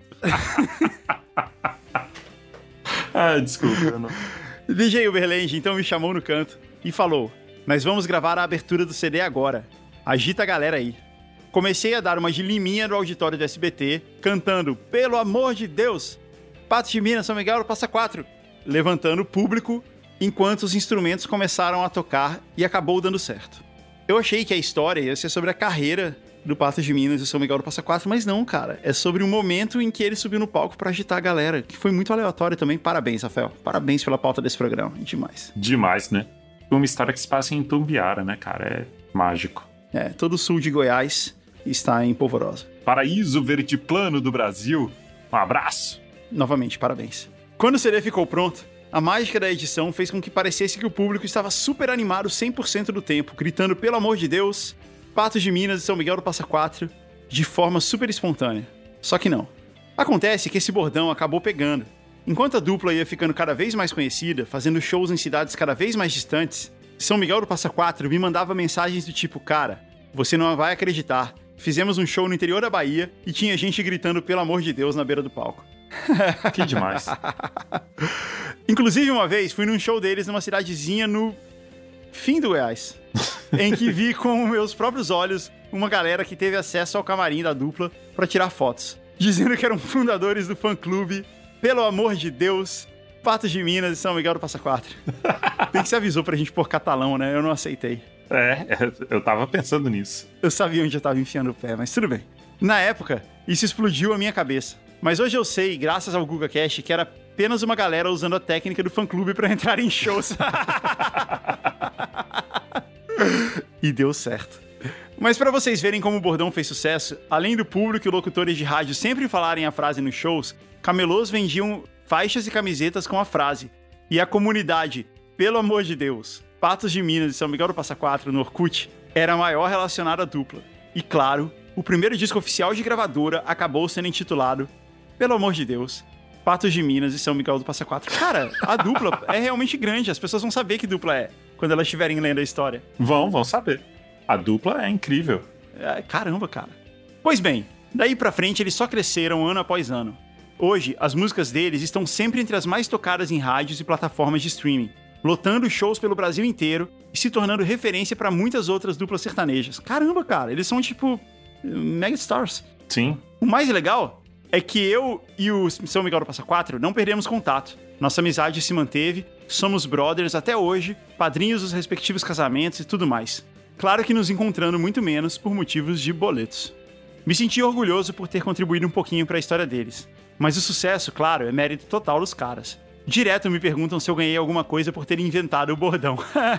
Desculpa. Não. DJ Uberland então me chamou no canto e falou: "Nós vamos gravar a abertura do CD agora. Agita a galera aí." Comecei a dar uma de liminha no auditório do SBT, cantando "Pelo amor de Deus! Patos de Minas, São Miguel do Passa Quatro!" levantando o público enquanto os instrumentos começaram a tocar e acabou dando certo. Eu achei que a história ia ser sobre a carreira do Patos de Minas e São Miguel do Passa Quatro, mas não, cara. É sobre um momento em que ele subiu no palco pra agitar a galera, que foi muito aleatório também. Parabéns, Rafael. Parabéns pela pauta desse programa. Demais. Demais, né? Uma história que se passa em Itumbiara, né, cara? É mágico. Todo o sul de Goiás está em Polvorosa. Paraíso vertiplano do Brasil. Um abraço. Novamente, parabéns. Quando o CD ficou pronto, A mágica da edição fez com que parecesse que o público estava super animado 100% do tempo, gritando pelo amor de Deus, Patos de Minas e São Miguel do Passa Quatro, de forma super espontânea. Só que não. Acontece que esse bordão acabou pegando. Enquanto a dupla ia ficando cada vez mais conhecida, fazendo shows em cidades cada vez mais distantes, São Miguel do Passa Quatro me mandava mensagens do tipo, cara, você não vai acreditar, fizemos um show no interior da Bahia e tinha gente gritando pelo amor de Deus na beira do palco. Que demais. Inclusive, uma vez, fui num show deles numa cidadezinha no fim do Goiás, em que vi com meus próprios olhos uma galera que teve acesso ao camarim da dupla pra tirar fotos, dizendo que eram fundadores do fã-clube Pelo Amor de Deus, Patos de Minas e São Miguel do Passa Quatro. Bem que você avisou pra gente pôr catalão, né? Eu não aceitei. Eu tava pensando nisso. Eu sabia onde eu tava enfiando o pé, mas tudo bem. Na época, isso explodiu a minha cabeça. Mas hoje eu sei, graças ao GugaCast, que era apenas uma galera usando a técnica do fã-clube pra entrar em shows. E deu certo. Mas pra vocês verem como o bordão fez sucesso, além do público e locutores de rádio sempre falarem a frase nos shows, camelôs vendiam faixas e camisetas com a frase. E a comunidade, pelo amor de Deus, Patos de Minas e São Miguel do Passa Quatro no Orkut, era a maior relacionada à dupla. E claro, o primeiro disco oficial de gravadora acabou sendo intitulado Pelo Amor de Deus, Patos de Minas e São Miguel do Passa Quatro. Cara, a dupla é realmente grande, as pessoas vão saber que dupla é, quando elas estiverem lendo a história. Vão saber. A dupla é incrível. Caramba, cara. Pois bem, daí pra frente eles só cresceram ano após ano. Hoje, as músicas deles estão sempre entre as mais tocadas em rádios e plataformas de streaming, lotando shows pelo Brasil inteiro e se tornando referência pra muitas outras duplas sertanejas. Caramba, cara, eles são tipo megastars. Sim. O mais legal é que eu e o São Miguel do Passa Quatro não perdemos contato. Nossa amizade se manteve, somos brothers até hoje, padrinhos dos respectivos casamentos e tudo mais. Claro que nos encontrando muito menos por motivos de boletos. Me senti orgulhoso por ter contribuído um pouquinho para a história deles. Mas o sucesso, claro, é mérito total dos caras. Direto me perguntam se eu ganhei alguma coisa por ter inventado o bordão.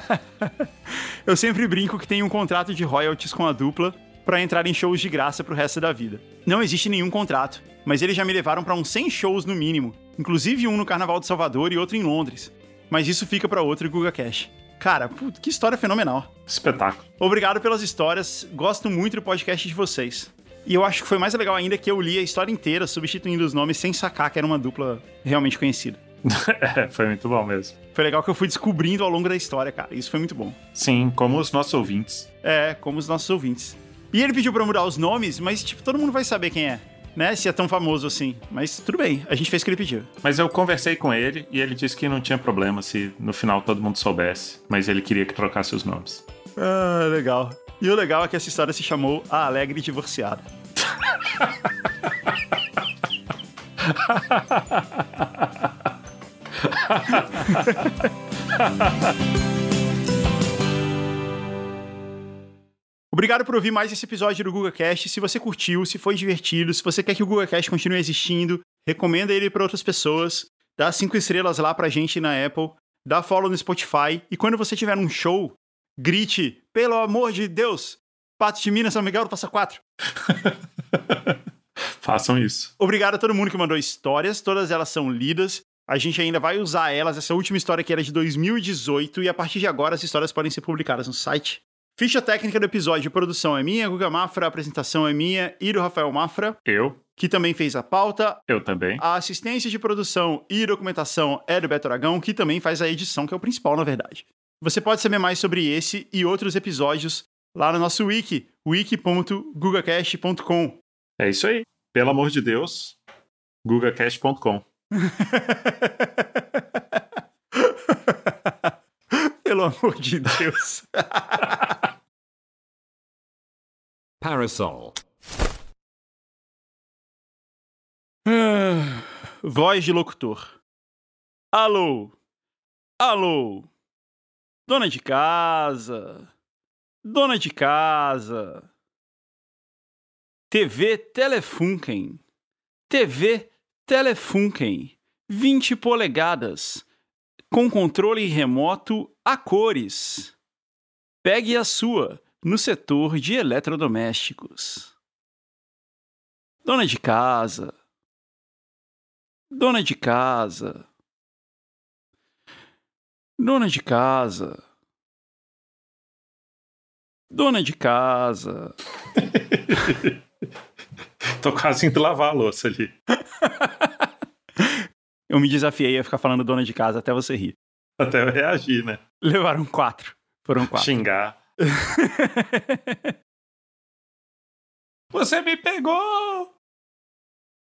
Eu sempre brinco que tenho um contrato de royalties com a dupla para entrar em shows de graça pro resto da vida. Não existe nenhum contrato, mas eles já me levaram para uns 100 shows no mínimo, inclusive um no Carnaval de Salvador e outro em Londres. Mas isso fica para outro GugaCast. Cara, que história fenomenal. Espetáculo. Obrigado pelas histórias, gosto muito do podcast de vocês. E eu acho que foi mais legal ainda que eu li a história inteira, substituindo os nomes sem sacar que era uma dupla realmente conhecida. Foi muito bom mesmo. Foi legal que eu fui descobrindo ao longo da história, cara. Isso foi muito bom. Sim, como os nossos ouvintes. Como os nossos ouvintes. E ele pediu pra mudar os nomes, mas, tipo, todo mundo vai saber quem é, né? Se é tão famoso assim. Mas tudo bem, a gente fez o que ele pediu. Mas eu conversei com ele e ele disse que não tinha problema se no final todo mundo soubesse, mas ele queria que trocasse os nomes. Ah, legal. E o legal é que essa história se chamou A Alegre Divorciada. Obrigado por ouvir mais esse episódio do GugaCast. Se você curtiu, se foi divertido, se você quer que o GugaCast continue existindo, recomenda ele para outras pessoas, dá 5 estrelas lá pra gente na Apple, dá follow no Spotify, e quando você tiver um show, grite, pelo amor de Deus, Patos de Minas, São Miguel do Passa Quatro. Façam isso. Obrigado a todo mundo que mandou histórias, todas elas são lidas. A gente ainda vai usar elas, essa última história que era de 2018, e a partir de agora as histórias podem ser publicadas no site. Ficha técnica do episódio de produção é minha, Guga Mafra, a apresentação é minha e do Rafael Mafra. Eu. Que também fez a pauta. Eu também. A assistência de produção e documentação é do Beto Aragão, que também faz a edição, que é o principal, na verdade. Você pode saber mais sobre esse e outros episódios lá no nosso wiki, wiki.gugacast.com. É isso aí. Pelo amor de Deus, gugacast.com. Pelo amor de Deus. Parasol. Voz de locutor. Alô? Alô? Dona de casa? Dona de casa? TV Telefunken. TV Telefunken. 20 polegadas. Com controle remoto a cores. Pegue a sua no setor de eletrodomésticos. Dona de casa. Dona de casa. Dona de casa. Dona de casa. Tô quase indo lavar a louça ali. Eu me desafiei a ficar falando dona de casa até você rir. Até eu reagir, né? Levaram 4. Foram 4. Xingar. Você me pegou!